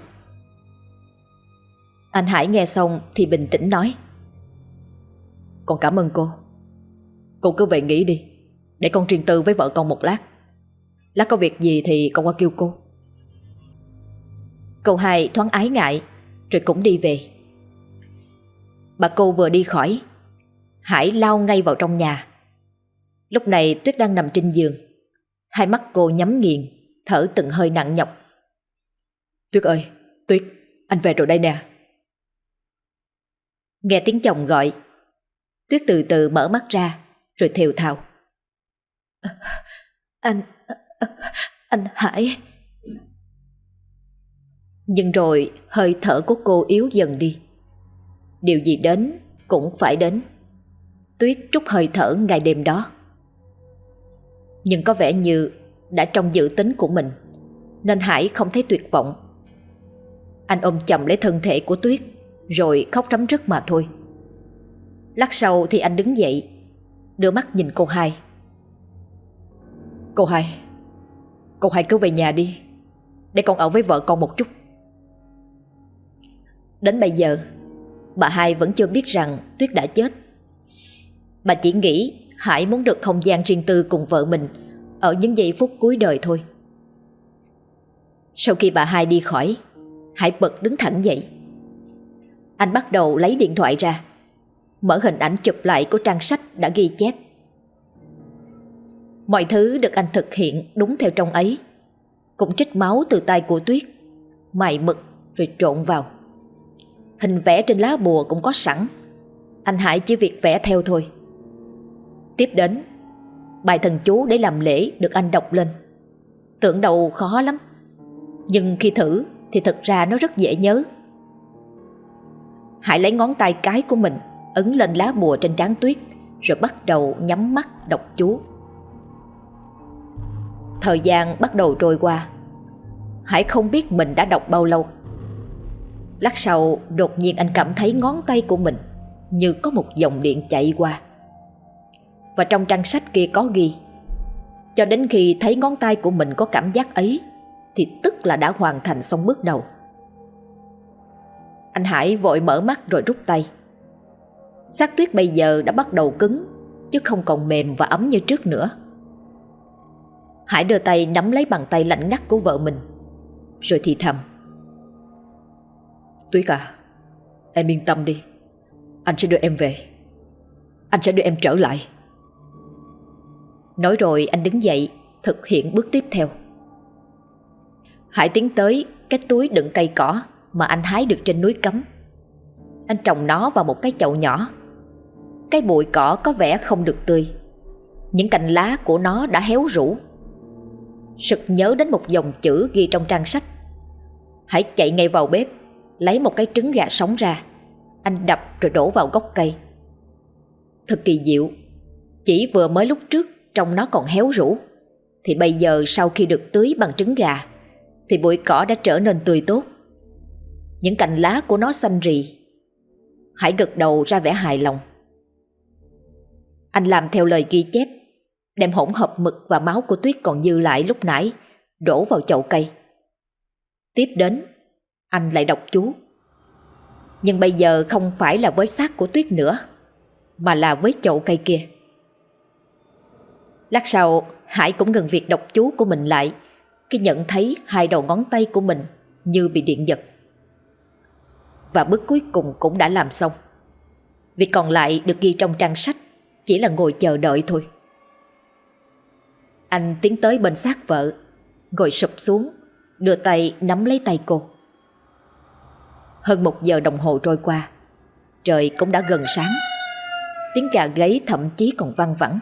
Anh Hải nghe xong thì bình tĩnh nói: Con cảm ơn cô. Cô cứ về nghỉ đi, để con riêng tư với vợ con một lát. Lát có việc gì thì con qua kêu cô. Cô hai thoáng ái ngại rồi cũng đi về. Bà cô vừa đi khỏi, Hải lao ngay vào trong nhà. Lúc này Tuyết đang nằm trên giường. Hai mắt cô nhắm nghiền, thở từng hơi nặng nhọc. Tuyết ơi, Tuyết, anh về rồi đây nè. Nghe tiếng chồng gọi, Tuyết từ từ mở mắt ra rồi thều thào: Anh, anh Hải. Nhưng rồi hơi thở của cô yếu dần đi. Điều gì đến cũng phải đến. Tuyết trút hơi thở ngày đêm đó. Nhưng có vẻ như đã trong dự tính của mình, nên Hải không thấy tuyệt vọng. Anh ôm chầm lấy thân thể của Tuyết rồi khóc rắm rứt mà thôi. Lát sau thì anh đứng dậy, đưa mắt nhìn cô hai. Cô hai, cô hai cứ về nhà đi, để con ở với vợ con một chút. Đến bây giờ, bà hai vẫn chưa biết rằng Tuyết đã chết. Bà chỉ nghĩ Hải muốn được không gian riêng tư cùng vợ mình ở những giây phút cuối đời thôi. Sau khi bà hai đi khỏi, Hải bật đứng thẳng dậy. Anh bắt đầu lấy điện thoại ra, mở hình ảnh chụp lại của trang sách đã ghi chép. Mọi thứ được anh thực hiện đúng theo trong ấy. Cũng trích máu từ tay của Tuyết, mài mực rồi trộn vào. Hình vẽ trên lá bùa cũng có sẵn, anh Hải chỉ việc vẽ theo thôi. Tiếp đến, bài thần chú để làm lễ được anh đọc lên. Tưởng đâu khó lắm, nhưng khi thử thì thật ra nó rất dễ nhớ. Hải lấy ngón tay cái của mình ấn lên lá bùa trên trán Tuyết, rồi bắt đầu nhắm mắt đọc chú. Thời gian bắt đầu trôi qua. Hải không biết mình đã đọc bao lâu. Lát sau đột nhiên anh cảm thấy ngón tay của mình như có một dòng điện chạy qua. Và trong trang sách kia có ghi: cho đến khi thấy ngón tay của mình có cảm giác ấy thì tức là đã hoàn thành xong bước đầu. Anh Hải vội mở mắt rồi rút tay. Xác Tuyết bây giờ đã bắt đầu cứng, chứ không còn mềm và ấm như trước nữa. Hải đưa tay nắm lấy bàn tay lạnh ngắt của vợ mình, rồi thì thầm: Tuyết à, em yên tâm đi, anh sẽ đưa em về. Anh sẽ đưa em trở lại. Nói rồi anh đứng dậy thực hiện bước tiếp theo. Hải tiến tới cái túi đựng cây cỏ mà anh hái được trên núi Cấm. Anh trồng nó vào một cái chậu nhỏ. Cái bụi cỏ có vẻ không được tươi, những cành lá của nó đã héo rũ. Sực nhớ đến một dòng chữ ghi trong trang sách: hãy chạy ngay vào bếp, lấy một cái trứng gà sống ra. Anh đập rồi đổ vào gốc cây. Thật kỳ diệu, chỉ vừa mới lúc trước trông nó còn héo rũ, thì bây giờ sau khi được tưới bằng trứng gà thì bụi cỏ đã trở nên tươi tốt. Những cành lá của nó xanh rì. Hải gật đầu ra vẻ hài lòng. Anh làm theo lời ghi chép, đem hỗn hợp mực và máu của Tuyết còn dư lại lúc nãy đổ vào chậu cây. Tiếp đến, anh lại đọc chú. Nhưng bây giờ không phải là với xác của Tuyết nữa, mà là với chậu cây kia. Lát sau, Hải cũng ngừng việc đọc chú của mình lại khi nhận thấy hai đầu ngón tay của mình như bị điện giật. Và bước cuối cùng cũng đã làm xong. Việc còn lại được ghi trong trang sách chỉ là ngồi chờ đợi thôi. Anh tiến tới bên xác vợ, ngồi sụp xuống, đưa tay nắm lấy tay cô. Hơn một giờ đồng hồ trôi qua, trời cũng đã gần sáng. Tiếng gà gáy thậm chí còn văng vẳng.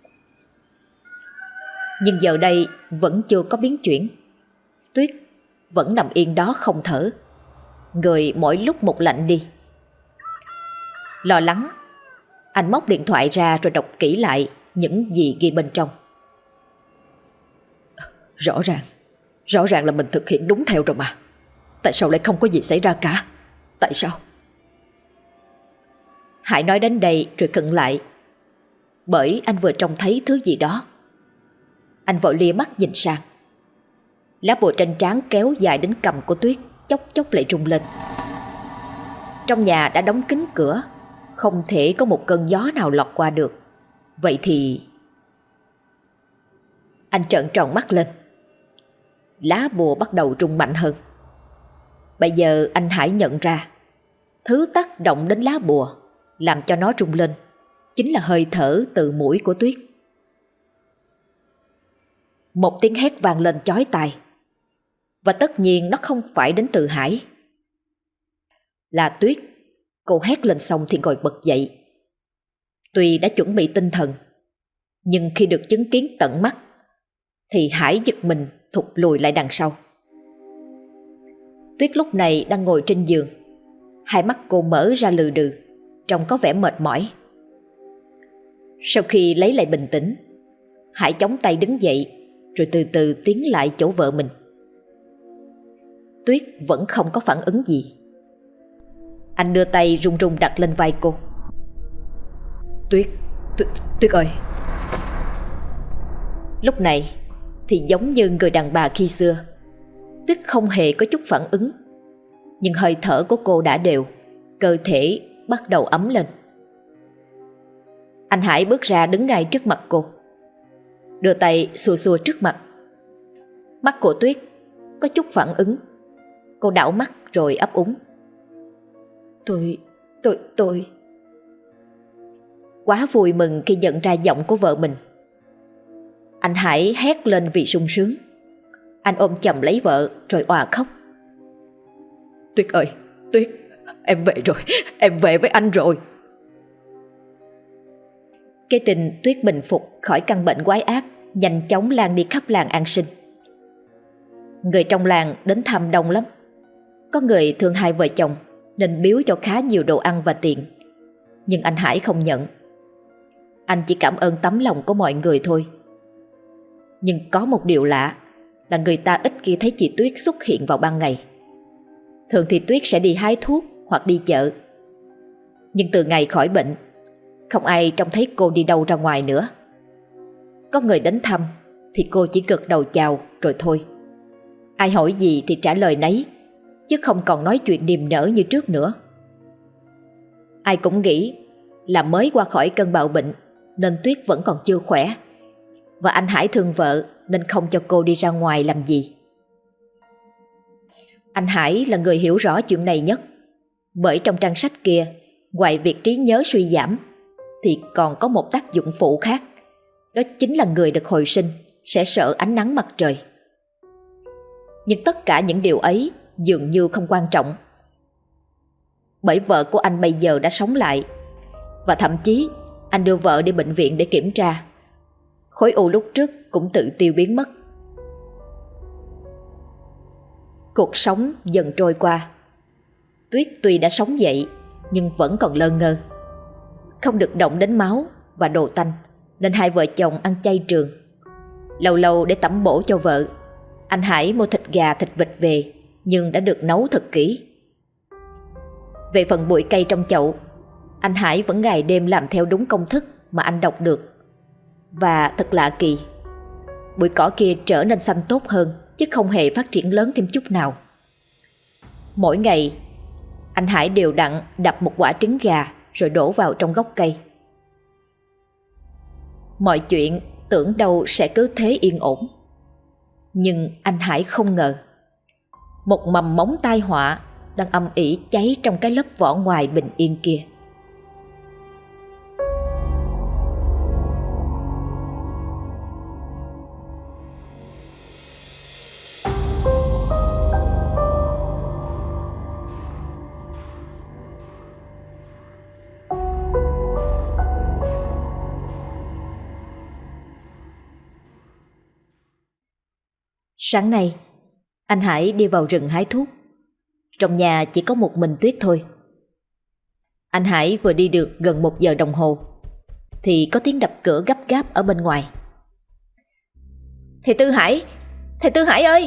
Nhưng giờ đây vẫn chưa có biến chuyển. Tuyết vẫn nằm yên đó không thở, người mỗi lúc một lạnh đi. Lo lắng, anh móc điện thoại ra rồi đọc kỹ lại những gì ghi bên trong. Rõ ràng, rõ ràng là mình thực hiện đúng theo rồi mà. Tại sao lại không có gì xảy ra cả? Tại sao? Hải nói đến đây rồi khựng lại, bởi anh vừa trông thấy thứ gì đó. Anh vội lia mắt nhìn sang. Lá bùa trên trán kéo dài đến cằm của Tuyết chốc chốc lại rung lên. Trong nhà đã đóng kín cửa, không thể có một cơn gió nào lọt qua được. Vậy thì... Anh trợn tròn mắt lên. Lá bùa bắt đầu rung mạnh hơn. Bây giờ anh Hải nhận ra, thứ tác động đến lá bùa làm cho nó rung lên chính là hơi thở từ mũi của Tuyết. Một tiếng hét vang lên chói tai. Và tất nhiên nó không phải đến từ Hải. Là Tuyết. Cô hét lên xong thì ngồi bật dậy. Tuy đã chuẩn bị tinh thần, nhưng khi được chứng kiến tận mắt thì Hải giật mình thụt lùi lại đằng sau. Tuyết lúc này đang ngồi trên giường. Hai mắt cô mở ra lừ đừ, trông có vẻ mệt mỏi. Sau khi lấy lại bình tĩnh, Hải chống tay đứng dậy rồi từ từ tiến lại chỗ vợ mình. Tuyết vẫn không có phản ứng gì. Anh đưa tay run run đặt lên vai cô. Tuyết, Tuyết, Tuyết ơi. Lúc này thì giống như người đàn bà khi xưa, Tuyết không hề có chút phản ứng. Nhưng hơi thở của cô đã đều, cơ thể bắt đầu ấm lên. Anh Hải bước ra đứng ngay trước mặt cô, đưa tay xua xua trước mặt. Mắt của Tuyết có chút phản ứng. Cô đảo mắt rồi ấp úng. Tôi, tôi, tôi Quá vui mừng khi nhận ra giọng của vợ mình. Anh Hải hét lên vì sung sướng. Anh ôm chầm lấy vợ rồi òa khóc. Tuyết ơi, Tuyết, em về rồi, em về với anh rồi. Cái tin Tuyết bình phục khỏi căn bệnh quái ác nhanh chóng lan đi khắp làng An Sinh. Người trong làng đến thăm đông lắm. Có người thương hai vợ chồng nên biếu cho khá nhiều đồ ăn và tiền. Nhưng anh Hải không nhận. Anh chỉ cảm ơn tấm lòng của mọi người thôi. Nhưng có một điều lạ là người ta ít khi thấy chị Tuyết xuất hiện vào ban ngày. Thường thì Tuyết sẽ đi hái thuốc hoặc đi chợ. Nhưng từ ngày khỏi bệnh, không ai trông thấy cô đi đâu ra ngoài nữa. Có người đến thăm thì cô chỉ gật đầu chào rồi thôi. Ai hỏi gì thì trả lời nấy, chứ không còn nói chuyện niềm nở như trước nữa. Ai cũng nghĩ là mới qua khỏi cơn bạo bệnh nên Tuyết vẫn còn chưa khỏe, và anh Hải thương vợ nên không cho cô đi ra ngoài làm gì. Anh Hải là người hiểu rõ chuyện này nhất, bởi trong trang sách kia, ngoài việc trí nhớ suy giảm thì còn có một tác dụng phụ khác. Đó chính là người được hồi sinh sẽ sợ ánh nắng mặt trời. Nhưng tất cả những điều ấy dường như không quan trọng. Bởi vợ của anh bây giờ đã sống lại, và thậm chí anh đưa vợ đi bệnh viện để kiểm tra. Khối u lúc trước cũng tự tiêu biến mất. Cuộc sống dần trôi qua. Tuyết tuy đã sống dậy nhưng vẫn còn lơ ngơ, không được động đến máu và đồ tanh, nên hai vợ chồng ăn chay trường. Lâu lâu để tẩm bổ cho vợ, anh Hải mua thịt gà thịt vịt về, nhưng đã được nấu thật kỹ. Về phần bụi cây trong chậu, anh Hải vẫn ngày đêm làm theo đúng công thức mà anh đọc được. Và thật lạ kỳ, bụi cỏ kia trở nên xanh tốt hơn, chứ không hề phát triển lớn thêm chút nào. Mỗi ngày anh Hải đều đặn đập một quả trứng gà rồi đổ vào trong gốc cây. Mọi chuyện tưởng đâu sẽ cứ thế yên ổn. Nhưng anh Hải không ngờ, một mầm móng tai họa đang âm ỉ cháy trong cái lớp vỏ ngoài bình yên kia. Sáng nay, anh Hải đi vào rừng hái thuốc. Trong nhà chỉ có một mình Tuyết thôi. Anh Hải vừa đi được gần một giờ đồng hồ thì có tiếng đập cửa gấp gáp ở bên ngoài. "Thầy Tư Hải! Thầy Tư Hải ơi!"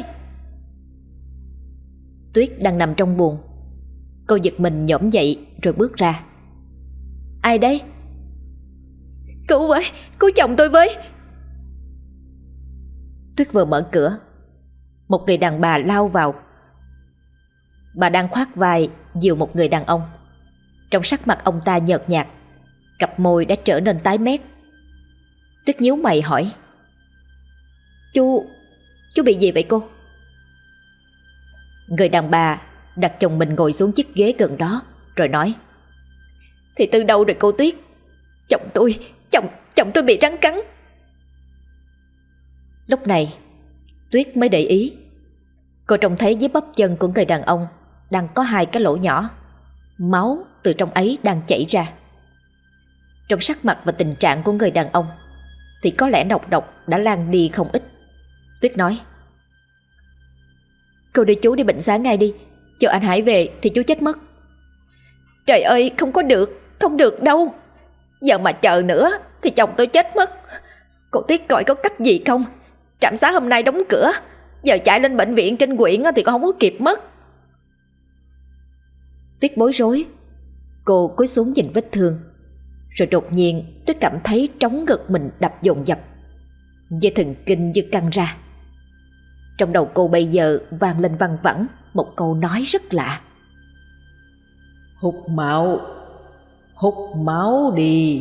Tuyết đang nằm trong buồng. Cô giật mình nhổm dậy rồi bước ra. "Ai đấy?" "Cứu với! Cứu chồng tôi với!" Tuyết vừa mở cửa, một người đàn bà lao vào. Bà đang khoác vai dìu một người đàn ông. Trong sắc mặt ông ta nhợt nhạt, cặp môi đã trở nên tái mét. Tuyết nhíu mày hỏi: Chú, chú bị gì vậy cô?" Người đàn bà đặt chồng mình ngồi xuống chiếc ghế gần đó rồi nói: "Thì từ đâu rồi cô Tuyết? Chồng tôi, chồng, chồng tôi bị rắn cắn." Lúc này Tuyết mới để ý. Cô trông thấy dưới bắp chân của người đàn ông đang có hai cái lỗ nhỏ. Máu từ trong ấy đang chảy ra. Trong sắc mặt và tình trạng của người đàn ông thì có lẽ nọc độc đã lan đi không ít. Tuyết nói: "Cô đưa chú đi bệnh xá ngay đi, chờ anh Hải về thì chú chết mất." "Trời ơi, không có được, không được đâu. Giờ mà chờ nữa thì chồng tôi chết mất. Cô Tuyết coi có cách gì không? Trạm xá hôm nay đóng cửa, giờ chạy lên bệnh viện trên huyện thì con không có kịp mất." Tuyết bối rối. Cô cúi xuống nhìn vết thương. Rồi đột nhiên Tuyết cảm thấy trống ngực mình đập dồn dập, dây thần kinh như căng ra. Trong đầu cô bây giờ vang lên văng vẳng một câu nói rất lạ: "Hút máu, hút máu đi."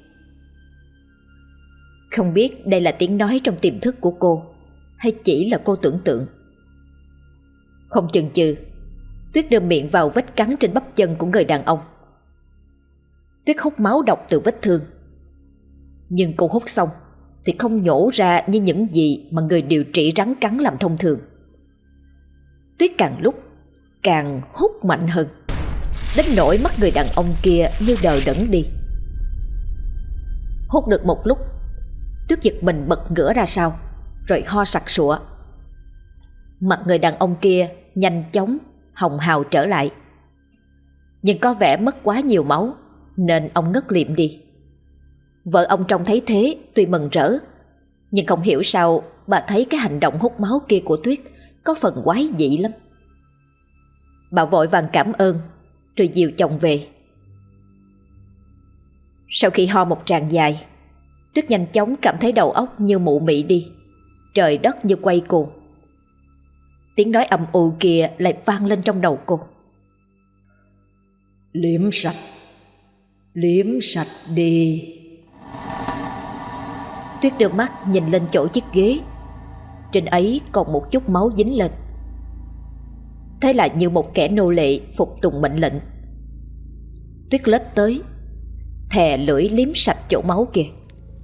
Không biết đây là tiếng nói trong tiềm thức của cô hay chỉ là cô tưởng tượng. Không chần chừ, Tuyết đưa miệng vào vết cắn trên bắp chân của người đàn ông. Tuyết hút máu độc từ vết thương. Nhưng cô hút xong thì không nhổ ra như những gì mà người điều trị rắn cắn làm thông thường. Tuyết càng lúc càng hút mạnh hơn, đến nỗi mắt người đàn ông kia như đờ đẫn đi. Hút được một lúc, Tuyết giật mình bật ngửa ra sau, rồi ho sặc sụa. Mặt người đàn ông kia nhanh chóng hồng hào trở lại. Nhưng có vẻ mất quá nhiều máu nên ông ngất liệm đi. Vợ ông trông thấy thế tuy mừng rỡ, nhưng không hiểu sao bà thấy cái hành động hút máu kia của Tuyết có phần quái dị lắm. Bà vội vàng cảm ơn rồi dìu chồng về. Sau khi ho một tràng dài, Tuyết nhanh chóng cảm thấy đầu óc như mụ mị đi, trời đất như quay cuồng. Tiếng nói âm u kia lại vang lên trong đầu cô: "Liếm sạch, liếm sạch đi." Tuyết đưa mắt nhìn lên chỗ chiếc ghế. Trên ấy còn một chút máu dính lên. Thế là như một kẻ nô lệ phục tùng mệnh lệnh, Tuyết lết tới, thè lưỡi liếm sạch chỗ máu kia.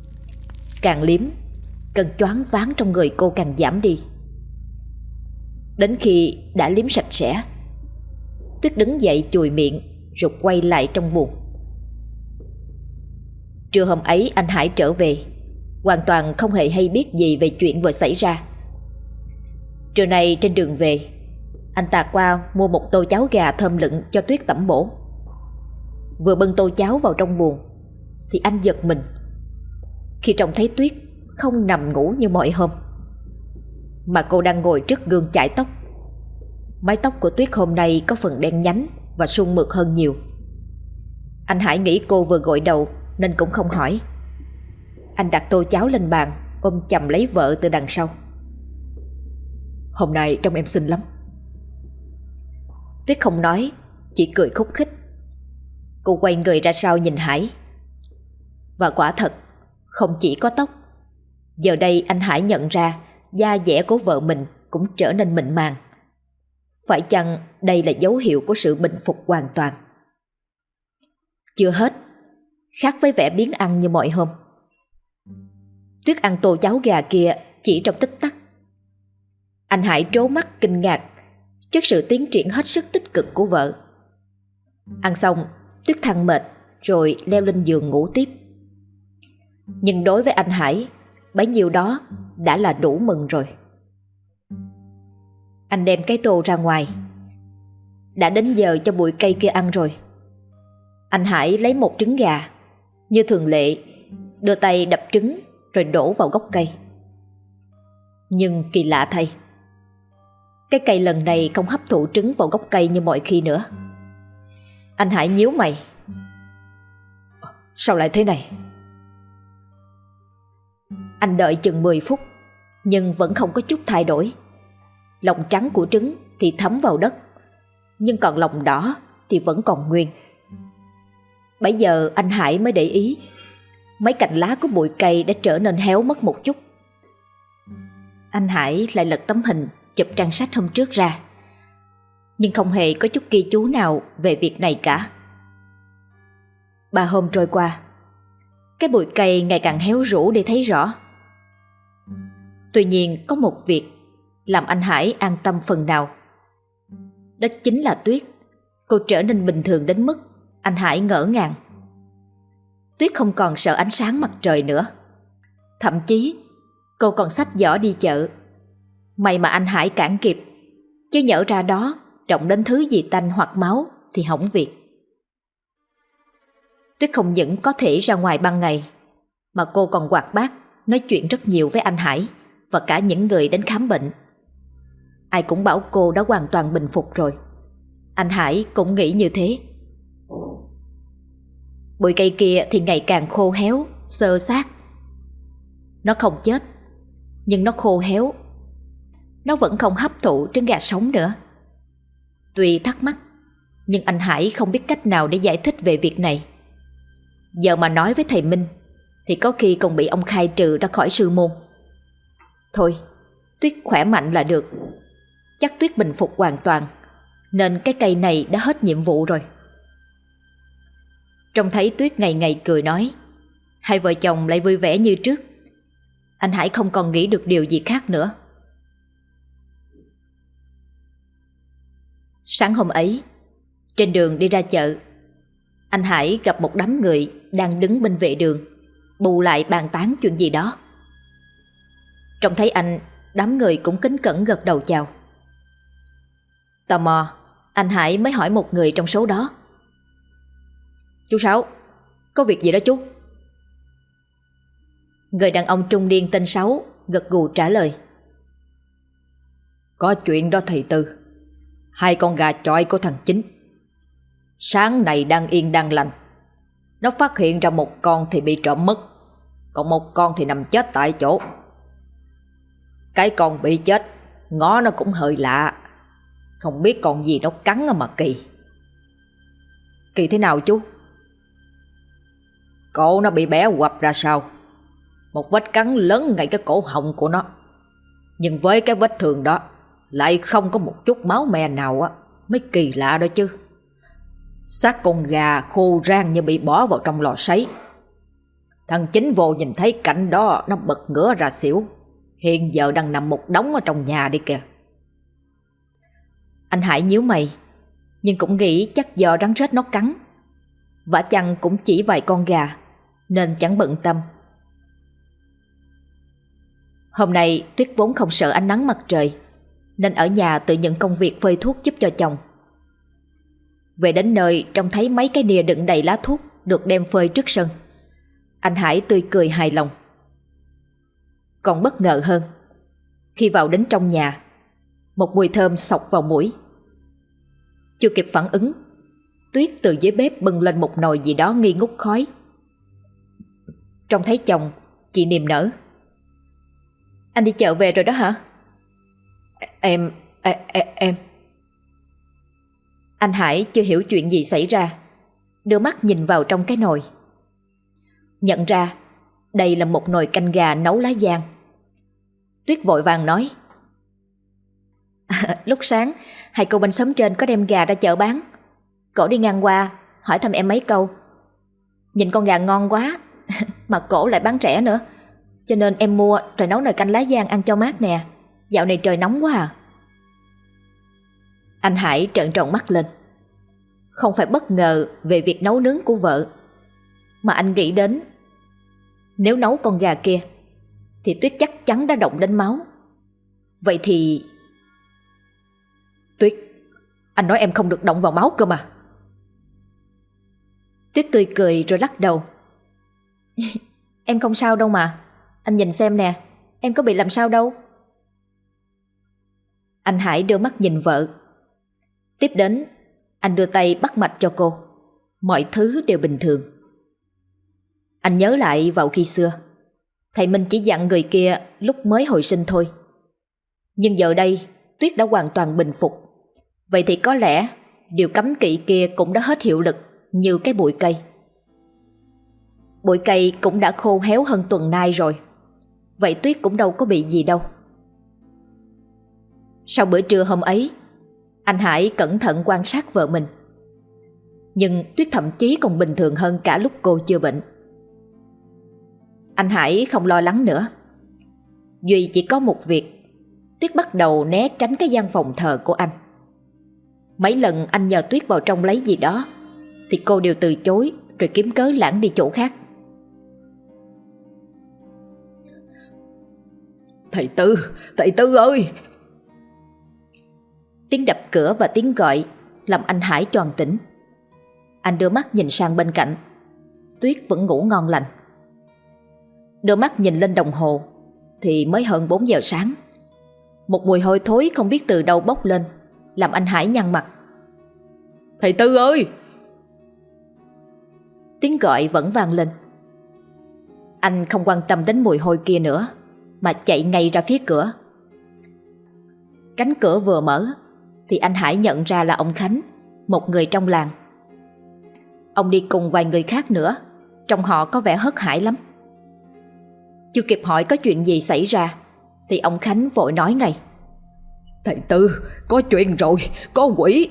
Càng liếm, cơn choáng váng trong người cô càng giảm đi. Đến khi đã liếm sạch sẽ, Tuyết đứng dậy chùi miệng rồi quay lại trong buồng. Trưa hôm ấy anh Hải trở về, hoàn toàn không hề hay biết gì về chuyện vừa xảy ra. Trưa nay trên đường về, anh ta qua mua một tô cháo gà thơm lựng cho Tuyết tẩm bổ. Vừa bưng tô cháo vào trong buồng thì anh giật mình khi trông thấy Tuyết không nằm ngủ như mọi hôm, mà cô đang ngồi trước gương chải tóc. Mái tóc của Tuyết hôm nay có phần đen nhánh và suôn mượt hơn nhiều. Anh Hải nghĩ cô vừa gội đầu nên cũng không hỏi. Anh đặt tô cháo lên bàn, ôm chầm lấy vợ từ đằng sau. Hôm nay trông em xinh lắm. Tuyết không nói, chỉ cười khúc khích. Cô quay người ra sau nhìn Hải. Và quả thật, không chỉ có tóc. Giờ đây anh Hải nhận ra da dẻ của vợ mình cũng trở nên mịn màng. Phải chăng đây là dấu hiệu của sự bình phục hoàn toàn? Chưa hết, khác với vẻ biếng ăn như mọi hôm, Tuyết ăn tô cháo gà kia chỉ trong tích tắc. Anh Hải trố mắt kinh ngạc trước sự tiến triển hết sức tích cực của vợ. Ăn xong, Tuyết than mệt rồi leo lên giường ngủ tiếp. Nhưng đối với anh Hải, bấy nhiêu đó đã là đủ mừng rồi. Anh đem cái tô ra ngoài. Đã đến giờ cho bụi cây kia ăn rồi. Anh Hải lấy một trứng gà, như thường lệ, đưa tay đập trứng rồi đổ vào gốc cây. Nhưng kỳ lạ thay, cái cây lần này không hấp thụ trứng vào gốc cây như mọi khi nữa. Anh Hải nhíu mày. Sao lại thế này? Anh đợi chừng mười phút nhưng vẫn không có chút thay đổi. Lòng trắng của trứng thì thấm vào đất, nhưng còn lòng đỏ thì vẫn còn nguyên. Bấy giờ anh Hải mới để ý mấy cành lá của bụi cây đã trở nên héo mất một chút. Anh Hải lại lật tấm hình chụp trang sách hôm trước ra, nhưng không hề có chút ghi chú nào về việc này cả. Ba hôm trôi qua, cái bụi cây ngày càng héo rũ để thấy rõ. Tuy nhiên có một việc làm anh Hải an tâm phần nào. Đó chính là Tuyết. Cô trở nên bình thường đến mức anh Hải ngỡ ngàng. Tuyết không còn sợ ánh sáng mặt trời nữa. Thậm chí cô còn xách giỏ đi chợ. May mà anh Hải cản kịp, chứ nhỡ ra đó động đến thứ gì tanh hoặc máu thì hỏng việc. Tuyết không những có thể ra ngoài ban ngày, mà cô còn hoạt bát, nói chuyện rất nhiều với anh Hải và cả những người đến khám bệnh. Ai cũng bảo cô đã hoàn toàn bình phục rồi. Anh Hải cũng nghĩ như thế. Bụi cây kia thì ngày càng khô héo, xơ xác. Nó không chết, nhưng nó khô héo. Nó vẫn không hấp thụ trứng gà sống nữa. Tuy thắc mắc, nhưng anh Hải không biết cách nào để giải thích về việc này. Giờ mà nói với thầy Minh thì có khi còn bị ông khai trừ ra khỏi sư môn. Thôi, Tuyết khỏe mạnh là được. Chắc Tuyết bình phục hoàn toàn, nên cái cây này đã hết nhiệm vụ rồi. Trông thấy Tuyết ngày ngày cười nói, hai vợ chồng lại vui vẻ như trước. Anh Hải không còn nghĩ được điều gì khác nữa. Sáng hôm ấy, trên đường đi ra chợ, anh Hải gặp một đám người đang đứng bên vệ đường, bù lại bàn tán chuyện gì đó. Trông thấy anh, đám người cũng kính cẩn gật đầu chào. Tò mò, anh Hải mới hỏi một người trong số đó. Chú Sáu, có việc gì đó chú? Người đàn ông trung niên tên Sáu gật gù trả lời. Có chuyện đó thầy Tư. Hai con gà chọi của thằng Chính sáng này đang yên đang lành, nó phát hiện ra một con thì bị trộm mất, còn một con thì nằm chết tại chỗ. Cái con bị chết ngó nó cũng hơi lạ, không biết con gì nó cắn mà kỳ. Kỳ thế nào chú? Cổ nó bị bẻ quặp ra sau, một vết cắn lớn ngay cái cổ họng của nó. Nhưng với cái vết thương đó lại không có một chút máu me nào á, mới kỳ lạ đó chứ. Xác con gà khô rang như bị bỏ vào trong lò sấy. Thằng Chính vô nhìn thấy cảnh đó, nó bật ngửa ra xỉu, hiện giờ đang nằm một đống ở trong nhà đi kìa. Anh Hải nhíu mày, nhưng cũng nghĩ chắc do rắn rết nó cắn. Vả chăng cũng chỉ vài con gà, nên chẳng bận tâm. Hôm nay Tuyết vốn không sợ ánh nắng mặt trời, nên ở nhà tự nhận công việc phơi thuốc giúp cho chồng. Về đến nơi trông thấy mấy cái nĩa đựng đầy lá thuốc được đem phơi trước sân. Anh Hải tươi cười hài lòng. Còn bất ngờ hơn, khi vào đến trong nhà, một mùi thơm xộc vào mũi. Chưa kịp phản ứng, Tuyết từ dưới bếp bưng lên một nồi gì đó nghi ngút khói. Trông thấy chồng, chị niềm nở. Anh đi chợ về rồi đó hả? Em, em, em. Anh Hải chưa hiểu chuyện gì xảy ra, đưa mắt nhìn vào trong cái nồi. Nhận ra đây là một nồi canh gà nấu lá giang. Tuyết vội vàng nói: à, lúc sáng hai cô bên xóm trên có đem gà ra chợ bán. Cổ đi ngang qua hỏi thăm em mấy câu. Nhìn con gà ngon quá mà cổ lại bán rẻ nữa, cho nên em mua rồi nấu nồi canh lá giang ăn cho mát nè. Dạo này trời nóng quá à. Anh Hải trợn tròn mắt lên. Không phải bất ngờ về việc nấu nướng của vợ, mà anh nghĩ đến nếu nấu con gà kia thì Tuyết chắc chắn đã động đến máu. Vậy thì... Tuyết, anh nói em không được động vào máu cơ mà. Tuyết tươi cười rồi lắc đầu. Em không sao đâu mà. Anh nhìn xem nè, em có bị làm sao đâu. Anh Hải đưa mắt nhìn vợ. Tiếp đến, anh đưa tay bắt mạch cho cô. Mọi thứ đều bình thường. Anh nhớ lại vào khi xưa, thầy Minh chỉ dặn người kia lúc mới hồi sinh thôi. Nhưng giờ đây Tuyết đã hoàn toàn bình phục. Vậy thì có lẽ điều cấm kỵ kia cũng đã hết hiệu lực như cái bụi cây. Bụi cây cũng đã khô héo hơn tuần nay rồi. Vậy Tuyết cũng đâu có bị gì đâu. Sau bữa trưa hôm ấy, anh Hải cẩn thận quan sát vợ mình. Nhưng Tuyết thậm chí còn bình thường hơn cả lúc cô chưa bệnh. Anh Hải không lo lắng nữa. Duy chỉ có một việc, Tuyết bắt đầu né tránh cái gian phòng thờ của anh. Mấy lần anh nhờ Tuyết vào trong lấy gì đó thì cô đều từ chối, rồi kiếm cớ lảng đi chỗ khác. Thầy Tư, thầy Tư ơi! Tiếng đập cửa và tiếng gọi làm anh Hải choàng tỉnh. Anh đưa mắt nhìn sang bên cạnh. Tuyết vẫn ngủ ngon lành. Đưa mắt nhìn lên đồng hồ thì mới hơn bốn giờ sáng. Một mùi hôi thối không biết từ đâu bốc lên, làm anh Hải nhăn mặt. Thầy Tư ơi! Tiếng gọi vẫn vang lên. Anh không quan tâm đến mùi hôi kia nữa, mà chạy ngay ra phía cửa. Cánh cửa vừa mở thì anh Hải nhận ra là ông Khánh, một người trong làng. Ông đi cùng vài người khác nữa, trông họ có vẻ hớt hải lắm. Chưa kịp hỏi có chuyện gì xảy ra thì ông Khánh vội nói ngay. Thầy Tư, có chuyện rồi, có quỷ.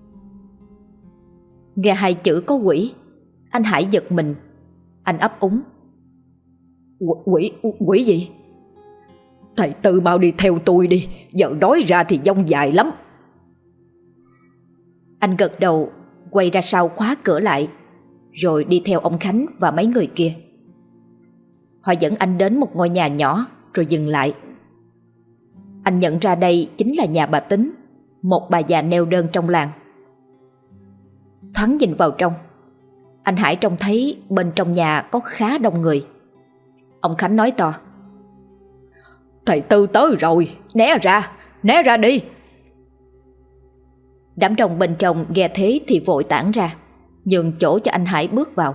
Nghe hai chữ có quỷ, anh Hải giật mình. Anh ấp úng. Quỷ, quỷ gì? Thầy Tư mau đi theo tôi đi, giờ đói ra thì dông dài lắm. Anh gật đầu, quay ra sau khóa cửa lại, rồi đi theo ông Khánh và mấy người kia. Họ dẫn anh đến một ngôi nhà nhỏ rồi dừng lại. Anh nhận ra đây chính là nhà bà Tính, một bà già neo đơn trong làng. Thoáng nhìn vào trong, anh Hải trông thấy bên trong nhà có khá đông người. Ông Khánh nói to. Thầy Tư tới rồi, né ra, né ra đi. Đám đông bên trong nghe thế thì vội tản ra, nhường chỗ cho anh Hải bước vào.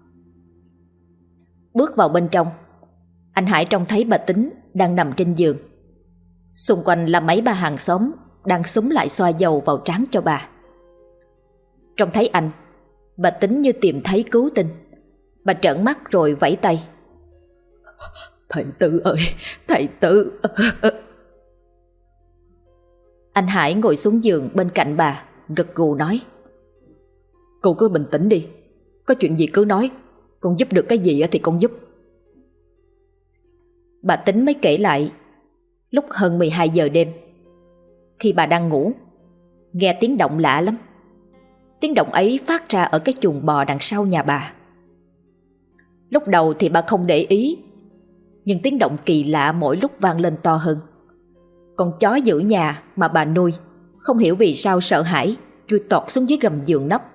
Bước vào bên trong, anh Hải trông thấy bà Tính đang nằm trên giường. Xung quanh là mấy bà hàng xóm đang xúm lại xoa dầu vào trán cho bà. Trông thấy anh, bà Tính như tìm thấy cứu tinh. Bà trợn mắt rồi vẫy tay. Thầy Tư ơi, thầy Tư. Anh Hải ngồi xuống giường bên cạnh bà, gật gù nói. Cô cứ bình tĩnh đi, có chuyện gì cứ nói, con giúp được cái gì thì con giúp. Bà Tính mới kể lại lúc hơn mười hai giờ đêm, khi bà đang ngủ, nghe tiếng động lạ lắm. Tiếng động ấy phát ra ở cái chuồng bò đằng sau nhà bà. Lúc đầu thì bà không để ý, nhưng tiếng động kỳ lạ mỗi lúc vang lên to hơn. Con chó giữ nhà mà bà nuôi không hiểu vì sao sợ hãi, chui tọt xuống dưới gầm giường nấp.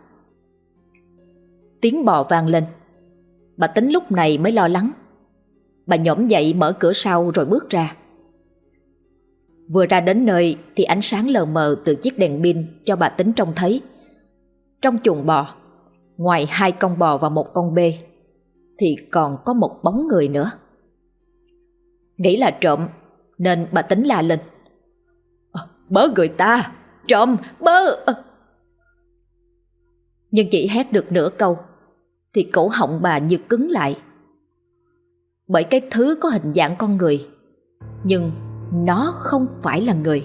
Tiếng bò vang lên, bà Tính lúc này mới lo lắng. Bà nhổm dậy mở cửa sau rồi bước ra. Vừa ra đến nơi thì ánh sáng lờ mờ từ chiếc đèn pin cho bà Tính trông thấy trong chuồng bò, ngoài hai con bò và một con bê, thì còn có một bóng người nữa. Nghĩ là trộm nên bà Tính la lên: à, bớ người ta, trộm, bớ. À. Nhưng chỉ hét được nửa câu thì cổ họng bà như cứng lại. Bởi cái thứ có hình dạng con người, nhưng nó không phải là người.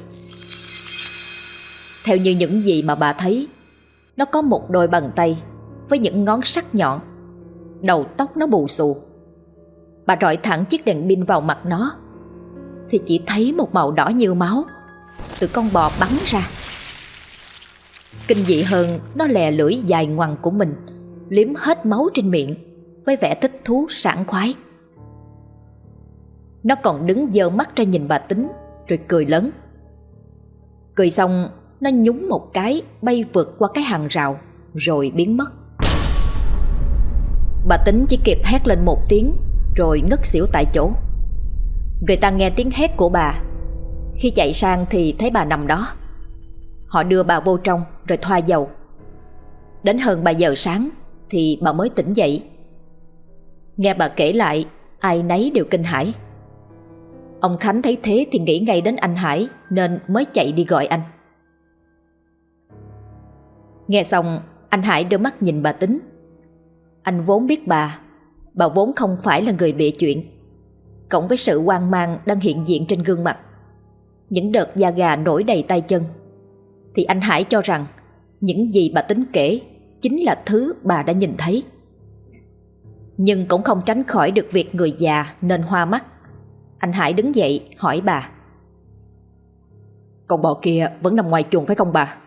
Theo như những gì mà bà thấy, nó có một đôi bàn tay với những ngón sắc nhọn, đầu tóc nó bù xù. Bà rọi thẳng chiếc đèn pin vào mặt nó thì chỉ thấy một màu đỏ như máu từ con bò bắn ra. Kinh dị hơn, nó lè lưỡi dài ngoằng của mình liếm hết máu trên miệng với vẻ thích thú sảng khoái. Nó còn đứng giơ mắt ra nhìn bà Tính rồi cười lớn. Cười xong nó nhúng một cái bay vượt qua cái hàng rào rồi biến mất. Bà Tính chỉ kịp hét lên một tiếng rồi ngất xỉu tại chỗ. Người ta nghe tiếng hét của bà, khi chạy sang thì thấy bà nằm đó. Họ đưa bà vô trong rồi thoa dầu. Đến hơn ba giờ sáng thì bà mới tỉnh dậy. Nghe bà kể lại, ai nấy đều kinh hãi. Ông Khánh thấy thế thì nghĩ ngay đến anh Hải nên mới chạy đi gọi anh. Nghe xong, anh Hải đưa mắt nhìn bà Tính. Anh vốn biết bà, bà vốn không phải là người bịa chuyện. Cộng với sự hoang mang đang hiện diện trên gương mặt, những đợt da gà nổi đầy tay chân, thì anh Hải cho rằng những gì bà Tính kể chính là thứ bà đã nhìn thấy. Nhưng cũng không tránh khỏi được việc người già nên hoa mắt. Anh Hải đứng dậy hỏi bà: con bò kia vẫn nằm ngoài chuồng phải không bà?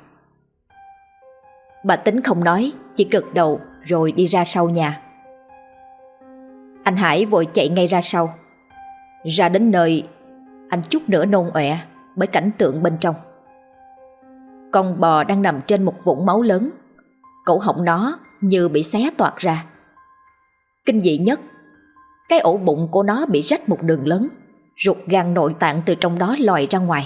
Bà Tính không nói, chỉ gật đầu rồi đi ra sau nhà. Anh Hải vội chạy ngay ra sau. Ra đến nơi, anh chút nữa nôn ọe bởi cảnh tượng bên trong. Con bò đang nằm trên một vũng máu lớn, cổ họng nó như bị xé toạc ra. Kinh dị nhất, cái ổ bụng của nó bị rách một đường lớn, ruột gan nội tạng từ trong đó lòi ra ngoài.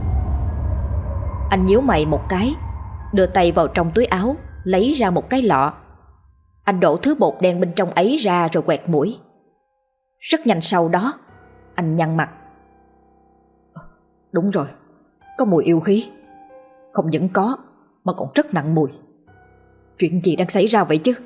Anh nhíu mày một cái, đưa tay vào trong túi áo lấy ra một cái lọ. Anh đổ thứ bột đen bên trong ấy ra rồi quẹt mũi. Rất nhanh sau đó, anh nhăn mặt. Đúng rồi, có mùi yêu khí. Không những có mà còn rất nặng mùi. Chuyện gì đang xảy ra vậy chứ?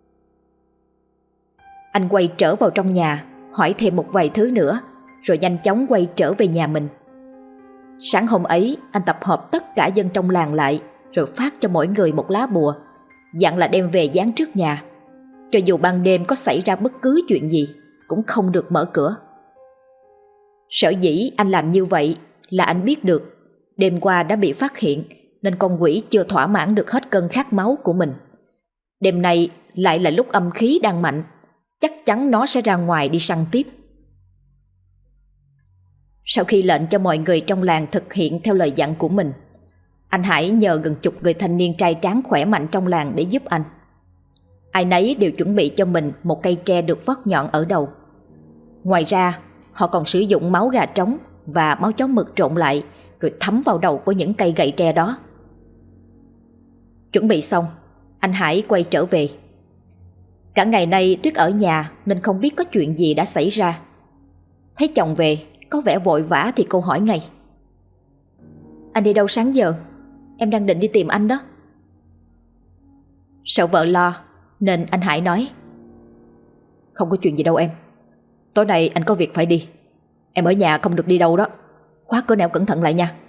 Anh quay trở vào trong nhà, hỏi thêm một vài thứ nữa, rồi nhanh chóng quay trở về nhà mình. Sáng hôm ấy, anh tập hợp tất cả dân trong làng lại, rồi phát cho mỗi người một lá bùa, dặn là đem về dán trước nhà. Cho dù ban đêm có xảy ra bất cứ chuyện gì, cũng không được mở cửa. Sở dĩ anh làm như vậy là anh biết được đêm qua đã bị phát hiện, nên con quỷ chưa thỏa mãn được hết cơn khát máu của mình. Đêm nay lại là lúc âm khí đang mạnh, chắc chắn nó sẽ ra ngoài đi săn tiếp. Sau khi lệnh cho mọi người trong làng thực hiện theo lời dặn của mình, anh Hải nhờ gần chục người thanh niên trai tráng khỏe mạnh trong làng để giúp anh. Ai nấy đều chuẩn bị cho mình một cây tre được vót nhọn ở đầu. Ngoài ra, họ còn sử dụng máu gà trống và máu chó mực trộn lại rồi thấm vào đầu của những cây gậy tre đó. Chuẩn bị xong, anh Hải quay trở về. Cả ngày nay Tuyết ở nhà nên không biết có chuyện gì đã xảy ra. Thấy chồng về, có vẻ vội vã thì cô hỏi ngay: Anh đi đâu sáng giờ? Em đang định đi tìm anh đó. Sợ vợ lo nên anh Hải nói: Không có chuyện gì đâu em. Tối nay anh có việc phải đi. Em ở nhà không được đi đâu đó. Khóa cửa nẻo cẩn thận lại nha.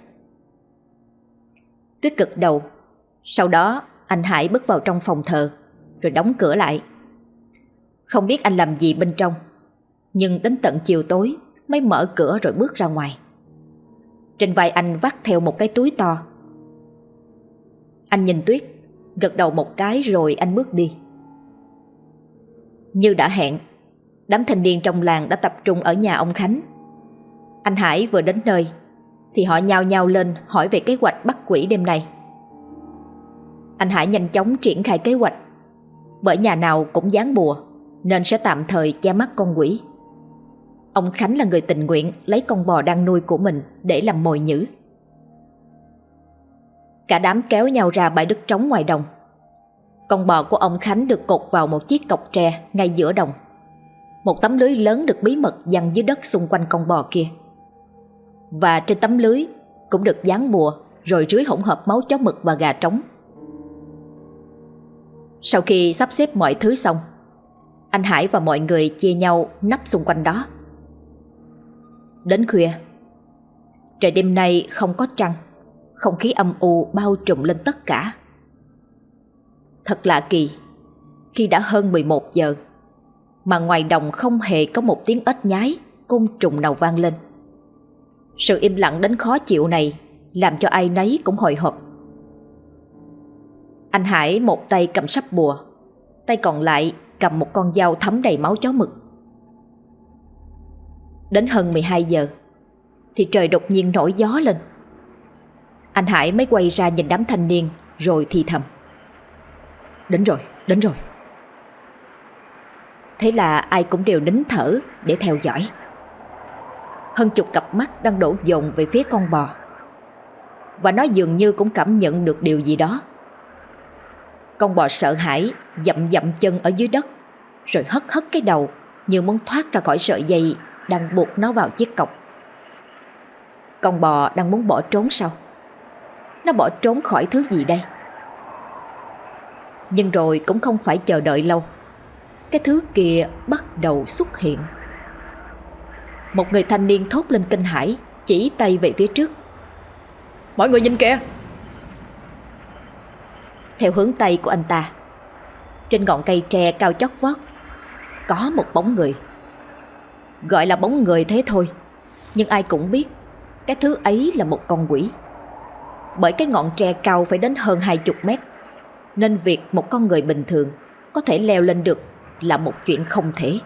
Tuyết gật đầu. Sau đó anh Hải bước vào trong phòng thờ rồi đóng cửa lại. Không biết anh làm gì bên trong, nhưng đến tận chiều tối mới mở cửa rồi bước ra ngoài. Trên vai anh vác theo một cái túi to. Anh nhìn Tuyết, gật đầu một cái rồi anh bước đi. Như đã hẹn, đám thanh niên trong làng đã tập trung ở nhà ông Khánh. Anh Hải vừa đến nơi thì họ nhao nhao lên hỏi về kế hoạch bắt quỷ đêm nay. Anh Hải nhanh chóng triển khai kế hoạch, bởi nhà nào cũng dán bùa nên sẽ tạm thời che mắt con quỷ. Ông Khánh là người tình nguyện lấy con bò đang nuôi của mình để làm mồi nhử. Cả đám kéo nhau ra bãi đất trống ngoài đồng. Con bò của ông Khánh được cột vào một chiếc cọc tre ngay giữa đồng. Một tấm lưới lớn được bí mật giăng dưới đất xung quanh con bò kia. Và trên tấm lưới cũng được dán bùa rồi rưới hỗn hợp máu chó mực và gà trống. Sau khi sắp xếp mọi thứ xong, anh Hải và mọi người chia nhau nấp xung quanh đó. Đến khuya, trời đêm nay không có trăng, không khí âm u bao trùm lên tất cả. Thật lạ kỳ, khi đã hơn mười một giờ mà ngoài đồng không hề có một tiếng ếch nhái, côn trùng nào vang lên. Sự im lặng đến khó chịu này làm cho ai nấy cũng hồi hộp. Anh Hải một tay cầm sắp bùa, tay còn lại cầm một con dao thấm đầy máu chó mực. Đến hơn mười hai giờ thì trời đột nhiên nổi gió lên. Anh Hải mới quay ra nhìn đám thanh niên rồi thì thầm: Đến rồi, đến rồi. Thế là ai cũng đều nín thở để theo dõi. Hơn chục cặp mắt đang đổ dồn về phía con bò, và nó dường như cũng cảm nhận được điều gì đó. Con bò sợ hãi dậm dậm chân ở dưới đất, rồi hất hất cái đầu như muốn thoát ra khỏi sợi dây đang buộc nó vào chiếc cọc. Con bò đang muốn bỏ trốn sao? Nó bỏ trốn khỏi thứ gì đây? Nhưng rồi cũng không phải chờ đợi lâu. Cái thứ kia bắt đầu xuất hiện. Một người thanh niên thốt lên kinh hãi, chỉ tay về phía trước: Mọi người nhìn kìa! Theo hướng tay của anh ta, trên ngọn cây tre cao chót vót có một bóng người. Gọi là bóng người thế thôi, nhưng ai cũng biết cái thứ ấy là một con quỷ. Bởi cái ngọn tre cao phải đến hơn hai chục mét, nên việc một con người bình thường có thể leo lên được là một chuyện không thể.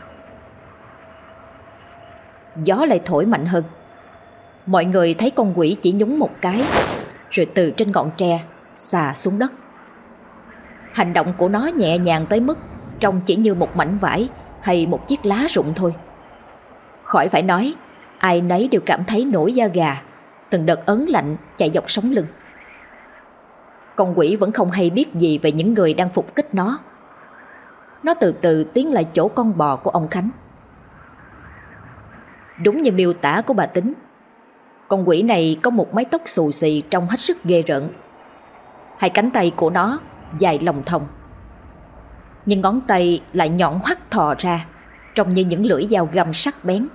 Gió lại thổi mạnh hơn. Mọi người thấy con quỷ chỉ nhúng một cái, rồi từ trên ngọn tre xà xuống đất. Hành động của nó nhẹ nhàng tới mức trông chỉ như một mảnh vải hay một chiếc lá rụng thôi. Khỏi phải nói, ai nấy đều cảm thấy nổi da gà, từng đợt ớn lạnh chạy dọc sống lưng. Con quỷ vẫn không hay biết gì về những người đang phục kích nó. Nó từ từ tiến lại chỗ con bò của ông Khánh. Đúng như miêu tả của bà Tính, con quỷ này có một mái tóc xù xì trông hết sức ghê rợn. Hai cánh tay của nó dài lòng thòng, nhưng ngón tay lại nhọn hoắt thò ra, trông như những lưỡi dao găm sắc bén.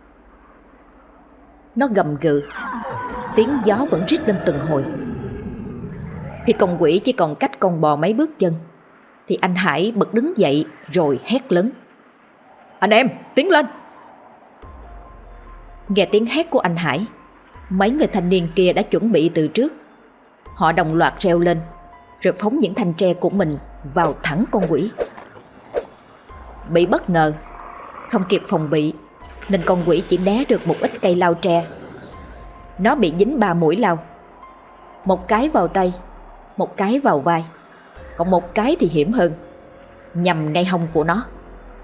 Nó gầm gừ, tiếng gió vẫn rít lên từng hồi. Khi con quỷ chỉ còn cách con bò mấy bước chân thì anh Hải bật đứng dậy rồi hét lớn: Anh em, tiến lên! Nghe tiếng hét của anh Hải, mấy người thanh niên kia đã chuẩn bị từ trước. Họ đồng loạt reo lên, rồi phóng những thanh tre của mình vào thẳng con quỷ. Bị bất ngờ, không kịp phòng bị, nên con quỷ chỉ né được một ít cây lao tre. Nó bị dính ba mũi lao, một cái vào tay, một cái vào vai, còn một cái thì hiểm hơn, nhằm ngay hông của nó.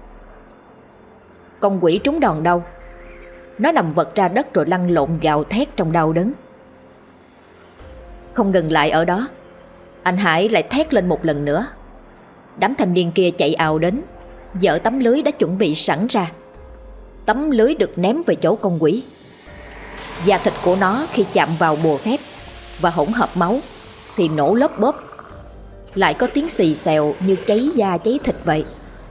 Con quỷ trúng đòn đau, nó nằm vật ra đất rồi lăn lộn gào thét trong đau đớn. Không ngừng lại ở đó, anh Hải lại thét lên một lần nữa. Đám thanh niên kia chạy ào đến, giở tấm lưới đã chuẩn bị sẵn ra. Tấm lưới được ném về chỗ con quỷ. Da thịt của nó khi chạm vào bùa phép và hỗn hợp máu thì nổ lốp bốp, lại có tiếng xì xèo như cháy da cháy thịt vậy.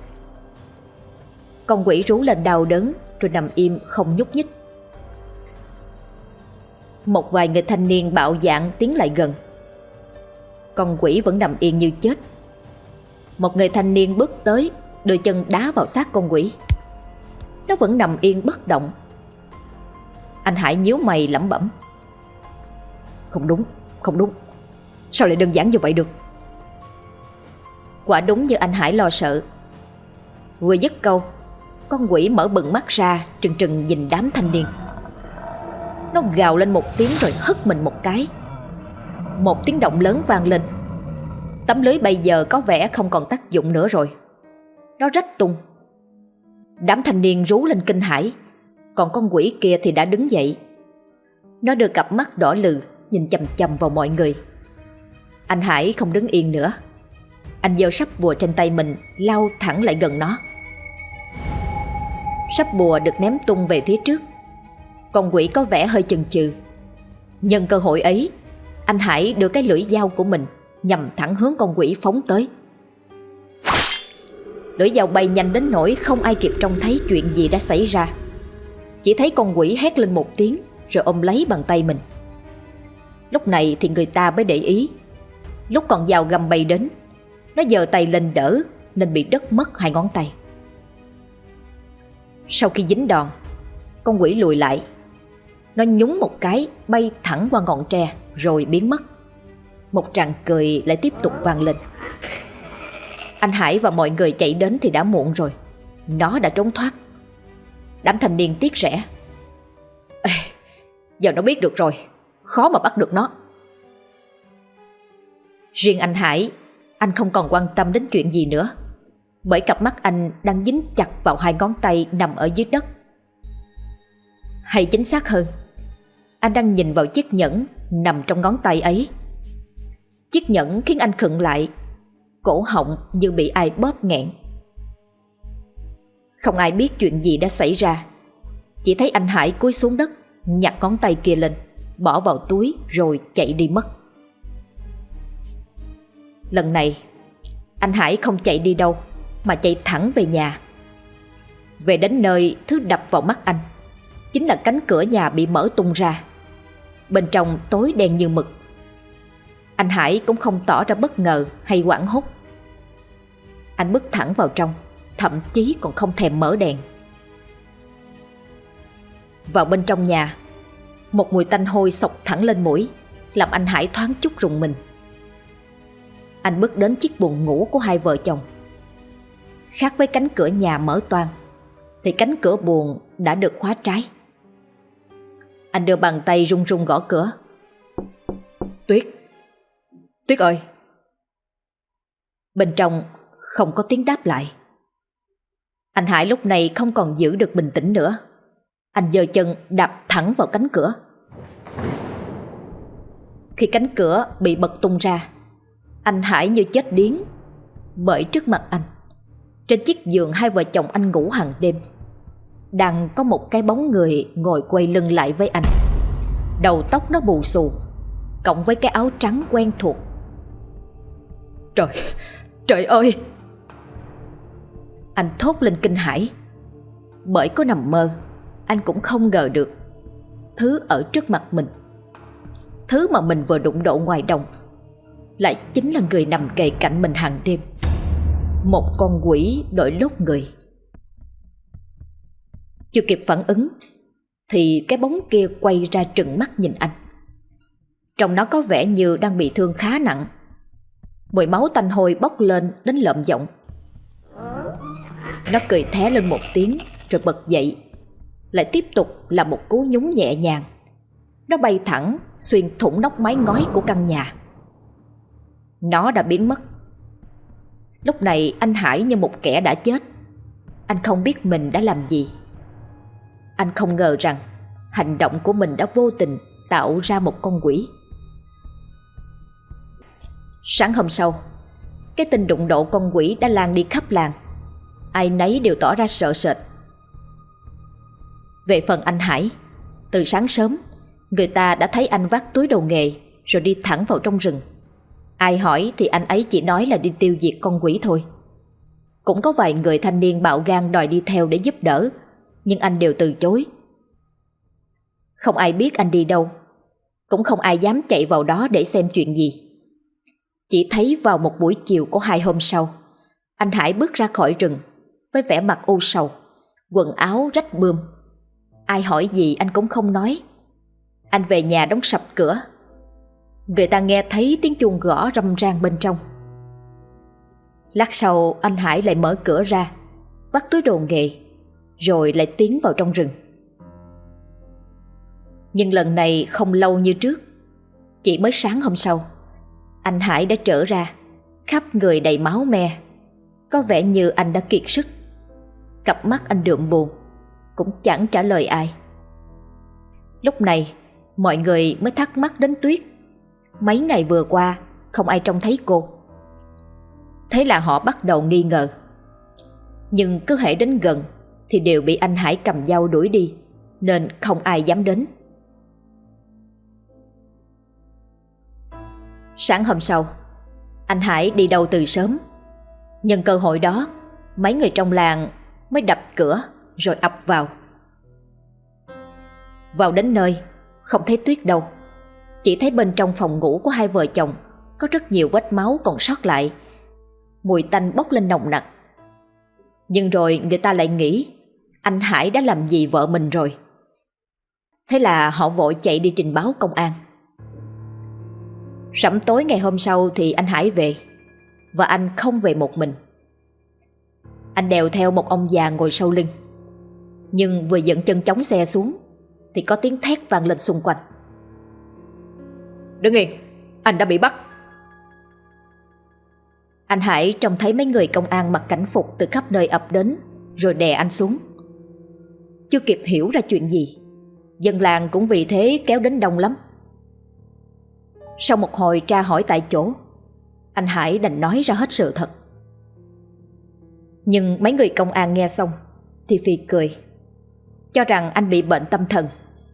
Con quỷ rú lên đau đớn rồi nằm im không nhúc nhích. Một vài người thanh niên bạo dạn tiến lại gần. Con quỷ vẫn nằm yên như chết. Một người thanh niên bước tới, đưa chân đá vào xác con quỷ. Nó vẫn nằm yên bất động. Anh Hải nhíu mày lẩm bẩm: Không đúng, không đúng. Sao lại đơn giản như vậy được? Quả đúng như anh Hải lo sợ. Vừa dứt câu, con quỷ mở bừng mắt ra, trừng trừng nhìn đám thanh niên. Nó gào lên một tiếng rồi hất mình một cái. Một tiếng động lớn vang lên. Tấm lưới bây giờ có vẻ không còn tác dụng nữa rồi. Nó rách tung. Đám thanh niên rú lên kinh hãi, còn con quỷ kia thì đã đứng dậy. Nó đưa cặp mắt đỏ lừ nhìn chằm chằm vào mọi người. Anh Hải không đứng yên nữa. Anh giơ sắp bùa trên tay mình, lao thẳng lại gần nó. Sắp bùa được ném tung về phía trước. Con quỷ có vẻ hơi chần chừ. Nhân cơ hội ấy, anh Hải đưa cái lưỡi dao của mình nhằm thẳng hướng con quỷ phóng tới. Lưỡi dao bay nhanh đến nỗi không ai kịp trông thấy chuyện gì đã xảy ra. Chỉ thấy con quỷ hét lên một tiếng rồi ôm lấy bàn tay mình. Lúc này thì người ta mới để ý. Lúc con dao găm bay đến, nó giơ tay lên đỡ nên bị đứt mất hai ngón tay. Sau khi dính đòn, con quỷ lùi lại. Nó nhúng một cái bay thẳng qua ngọn tre rồi biến mất. Một tràng cười lại tiếp tục vang lên. Anh Hải và mọi người chạy đến thì đã muộn rồi. Nó đã trốn thoát. Đám thanh niên tiếc rẻ. Ê, giờ nó biết được rồi, khó mà bắt được nó. Riêng anh Hải, anh không còn quan tâm đến chuyện gì nữa, bởi cặp mắt anh đang dính chặt vào hai ngón tay nằm ở dưới đất. Hay chính xác hơn, anh đang nhìn vào chiếc nhẫn nằm trong ngón tay ấy. Chiếc nhẫn khiến anh khựng lại, cổ họng như bị ai bóp nghẹn. Không ai biết chuyện gì đã xảy ra. Chỉ thấy anh Hải cúi xuống đất, nhặt ngón tay kia lên, bỏ vào túi rồi chạy đi mất. Lần này anh Hải không chạy đi đâu mà chạy thẳng về nhà. Về đến nơi, thứ đập vào mắt anh chính là cánh cửa nhà bị mở tung ra. Bên trong tối đen như mực. Anh Hải cũng không tỏ ra bất ngờ hay hoảng hốt. Anh bước thẳng vào trong, thậm chí còn không thèm mở đèn. Vào bên trong nhà, một mùi tanh hôi xộc thẳng lên mũi, làm anh Hải thoáng chút rùng mình. Anh bước đến chiếc buồng ngủ của hai vợ chồng. Khác với cánh cửa nhà mở toang, thì cánh cửa buồng đã được khóa trái. Anh đưa bàn tay run run gõ cửa. Tuyết, Tuyết ơi. Bên trong không có tiếng đáp lại. Anh Hải lúc này không còn giữ được bình tĩnh nữa. Anh giơ chân đạp thẳng vào cánh cửa. Khi cánh cửa bị bật tung ra, anh Hải như chết điếng, bởi trước mặt anh, trên chiếc giường hai vợ chồng anh ngủ hàng đêm, đang có một cái bóng người ngồi quay lưng lại với anh. Đầu tóc nó bù xù, cộng với cái áo trắng quen thuộc. Trời, trời ơi! Anh thốt lên kinh hãi. Bởi có nằm mơ, anh cũng không ngờ được thứ ở trước mặt mình, thứ mà mình vừa đụng độ ngoài đồng, lại chính là người nằm kề cạnh mình hàng đêm. Một con quỷ đội lốt người. Chưa kịp phản ứng thì cái bóng kia quay ra trừng mắt nhìn anh. Trông nó có vẻ như đang bị thương khá nặng. Mùi máu tanh hôi bốc lên đến lợm giọng. Nó cười thé lên một tiếng rồi bật dậy, lại tiếp tục là một cú nhún nhẹ nhàng. Nó bay thẳng xuyên thủng nóc mái ngói của căn nhà. Nó đã biến mất. Lúc này anh Hải như một kẻ đã chết. Anh không biết mình đã làm gì. Anh không ngờ rằng hành động của mình đã vô tình tạo ra một con quỷ. Sáng hôm sau, cái tin đụng độ con quỷ đã lan đi khắp làng. Ai nấy đều tỏ ra sợ sệt. Về phần anh Hải, từ sáng sớm, người ta đã thấy anh vác túi đồ nghề rồi đi thẳng vào trong rừng. Ai hỏi thì anh ấy chỉ nói là đi tiêu diệt con quỷ thôi. Cũng có vài người thanh niên bạo gan đòi đi theo để giúp đỡ, nhưng anh đều từ chối. Không ai biết anh đi đâu, cũng không ai dám chạy vào đó để xem chuyện gì. Chỉ thấy vào một buổi chiều của hai hôm sau, anh Hải bước ra khỏi rừng với vẻ mặt u sầu, quần áo rách bươm. Ai hỏi gì anh cũng không nói. Anh về nhà đóng sập cửa. người ta nghe thấy tiếng chuông gõ râm ran bên trong. Lát sau anh Hải lại mở cửa ra, vắt túi đồ nghề, rồi lại tiến vào trong rừng. Nhưng lần này không lâu như trước. Chỉ mới sáng hôm sau, anh Hải đã trở ra, khắp người đầy máu me. Có vẻ như anh đã kiệt sức. Cặp mắt anh đượm buồn, cũng chẳng trả lời ai. Lúc này mọi người mới thắc mắc đến Tuyết. Mấy ngày vừa qua không ai trông thấy cô. Thế là họ bắt đầu nghi ngờ. Nhưng cứ hễ đến gần thì đều bị anh Hải cầm dao đuổi đi, nên không ai dám đến. Sáng hôm sau, anh Hải đi đâu từ sớm. Nhân cơ hội đó, mấy người trong làng mới đập cửa rồi ập vào. Vào đến nơi, không thấy Tuyết đâu. Chỉ thấy bên trong phòng ngủ của hai vợ chồng có rất nhiều vết máu còn sót lại. Mùi tanh bốc lên nồng nặc. Nhưng rồi người ta lại nghĩ anh Hải đã làm gì vợ mình rồi. Thế là họ vội chạy đi trình báo công an. Sẩm tối ngày hôm sau thì anh Hải về. Và anh không về một mình. Anh đèo theo một ông già ngồi sau lưng. Nhưng vừa dựng chân chống xe xuống thì có tiếng thét vang lên xung quanh. Đứng yên, anh đã bị bắt. Anh Hải trông thấy mấy người công an mặc cảnh phục từ khắp nơi ập đến, rồi đè anh xuống. Chưa kịp hiểu ra chuyện gì, dân làng cũng vì thế kéo đến đông lắm. Sau một hồi tra hỏi tại chỗ, anh Hải đành nói ra hết sự thật. Nhưng mấy người công an nghe xong thì phì cười, cho rằng anh bị bệnh tâm thần.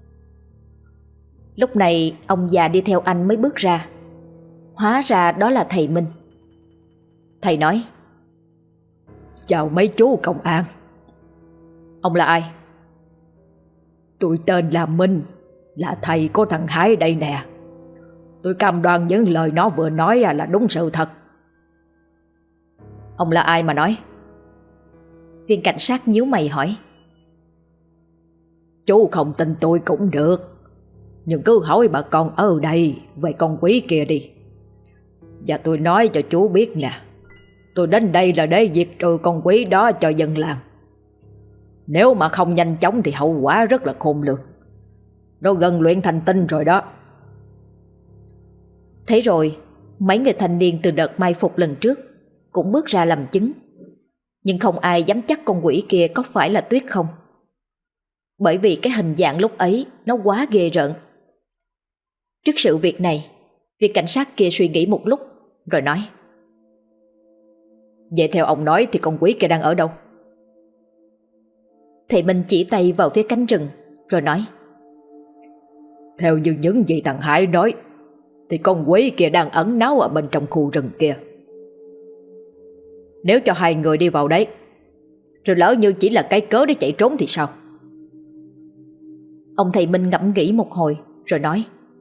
Lúc này ông già đi theo anh mới bước ra. Hóa ra đó là thầy Minh. Thầy nói: Chào mấy chú công an. Ông là ai? Tôi tên là Minh, là thầy của thằng Hải đây nè. Tôi cam đoan những lời nó vừa nói là đúng sự thật. Ông là ai mà nói? Viên cảnh sát nhíu mày hỏi. Chú không tin tôi cũng được, nhưng cứ hỏi bà con ở đây về con quỷ kia đi. Và tôi nói cho chú biết nè, tôi đến đây là để diệt trừ con quỷ đó cho dân làng. Nếu mà không nhanh chóng thì hậu quả rất là khôn lường. Nó gần luyện thành tinh rồi đó. Thế rồi mấy người thanh niên từ đợt mai phục lần trước cũng bước ra làm chứng. Nhưng không ai dám chắc con quỷ kia có phải là Tuyết không. Bởi vì cái hình dạng lúc ấy nó quá ghê rợn. Trước sự việc này, vị cảnh sát kia suy nghĩ một lúc rồi nói: Vậy theo ông nói thì con quỷ kia đang ở đâu? Thầy Minh chỉ tay vào phía cánh rừng rồi nói: Theo như những gì thằng Hải nói thì con quỷ kia đang ẩn náu ở bên trong khu rừng kia. Nếu cho hai người đi vào đấy, rồi lỡ như chỉ là cái cớ để chạy trốn thì sao? Ông thầy Minh ngẫm nghĩ một hồi rồi nói: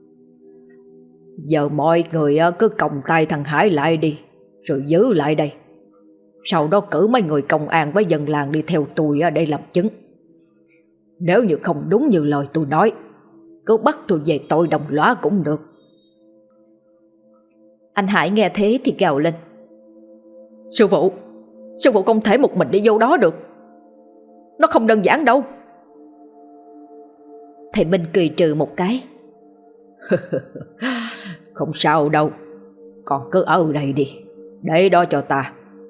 Giờ mọi người cứ còng tay thằng Hải lại đi, rồi giữ lại đây. Sau đó cử mấy người công an với dân làng đi theo tôi để làm chứng. Nếu như không đúng như lời tôi nói, cứ bắt tôi về tội đồng lõa cũng được. Anh Hải nghe thế thì gào lên: Sư phụ, sư phụ không thể một mình đi vô đó được. Nó không đơn giản đâu. Thầy Minh cười trừ một cái. Không sao đâu, con cứ ở đây đi, để đó cho ta.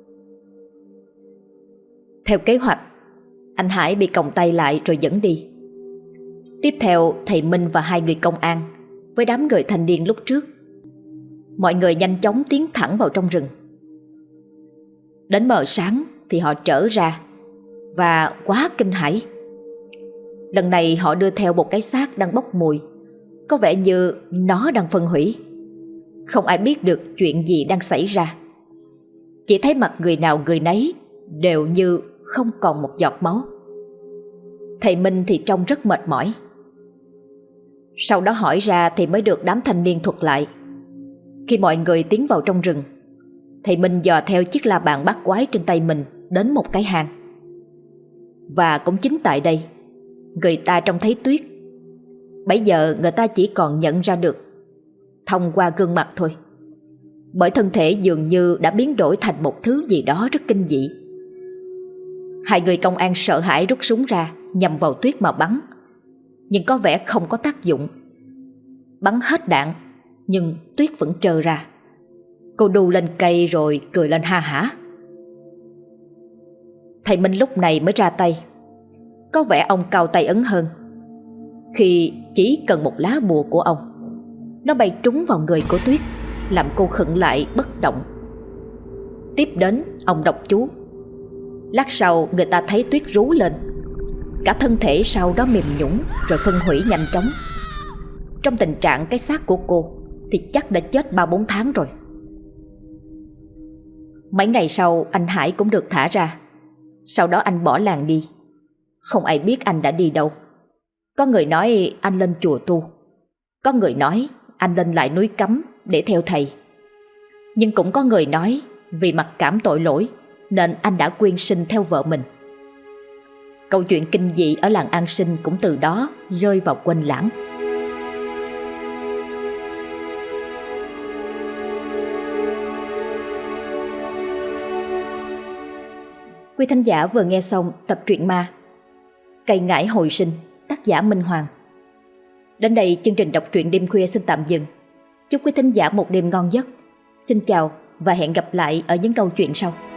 Theo kế hoạch, anh Hải bị còng tay lại rồi dẫn đi. Tiếp theo thầy Minh và hai người công an với đám người thanh niên lúc trước. Mọi người nhanh chóng tiến thẳng vào trong rừng. Đến mờ sáng thì họ trở ra và quá kinh hãi. Lần này họ đưa theo một cái xác đang bốc mùi, có vẻ như nó đang phân hủy. Không ai biết được chuyện gì đang xảy ra. Chỉ thấy mặt người nào người nấy đều như không còn một giọt máu. Thầy Minh thì trông rất mệt mỏi. Sau đó hỏi ra thì mới được đám thanh niên thuật lại. Khi mọi người tiến vào trong rừng, thầy Minh dò theo chiếc la bàn bát quái trên tay mình đến một cái hang. Và cũng chính tại đây, người ta trông thấy Tuyết. Bấy giờ người ta chỉ còn nhận ra được thông qua gương mặt thôi. Bởi thân thể dường như đã biến đổi thành một thứ gì đó rất kinh dị. Hai người công an sợ hãi rút súng ra nhằm vào Tuyết mà bắn, nhưng có vẻ không có tác dụng. Bắn hết đạn, nhưng Tuyết vẫn trơ ra. Cô đu lên cây rồi cười lên ha hả. Thầy Minh lúc này mới ra tay. Có vẻ ông cao tay ấn hơn, khi chỉ cần một lá bùa của ông, nó bay trúng vào người của Tuyết, làm cô khựng lại bất động. Tiếp đến ông đọc chú. Lát sau người ta thấy Tuyết rú lên, cả thân thể sau đó mềm nhũn rồi phân hủy nhanh chóng. Trong tình trạng cái xác của cô thì chắc đã chết ba bốn tháng rồi. Mấy ngày sau anh Hải cũng được thả ra. Sau đó anh bỏ làng đi. Không ai biết anh đã đi đâu. Có người nói anh lên chùa tu, có người nói anh lên lại núi Cấm để theo thầy. Nhưng cũng có người nói vì mặc cảm tội lỗi nên anh đã quyên sinh theo vợ mình. Câu chuyện kinh dị ở làng An Sinh cũng từ đó rơi vào quên lãng. Quý thính giả vừa nghe xong tập truyện ma Cây Ngải Hồi Sinh, tác giả Minh Hoàng. Đến đây chương trình đọc truyện đêm khuya xin tạm dừng. Chúc quý thính giả một đêm ngon giấc. Xin chào và hẹn gặp lại ở những câu chuyện sau.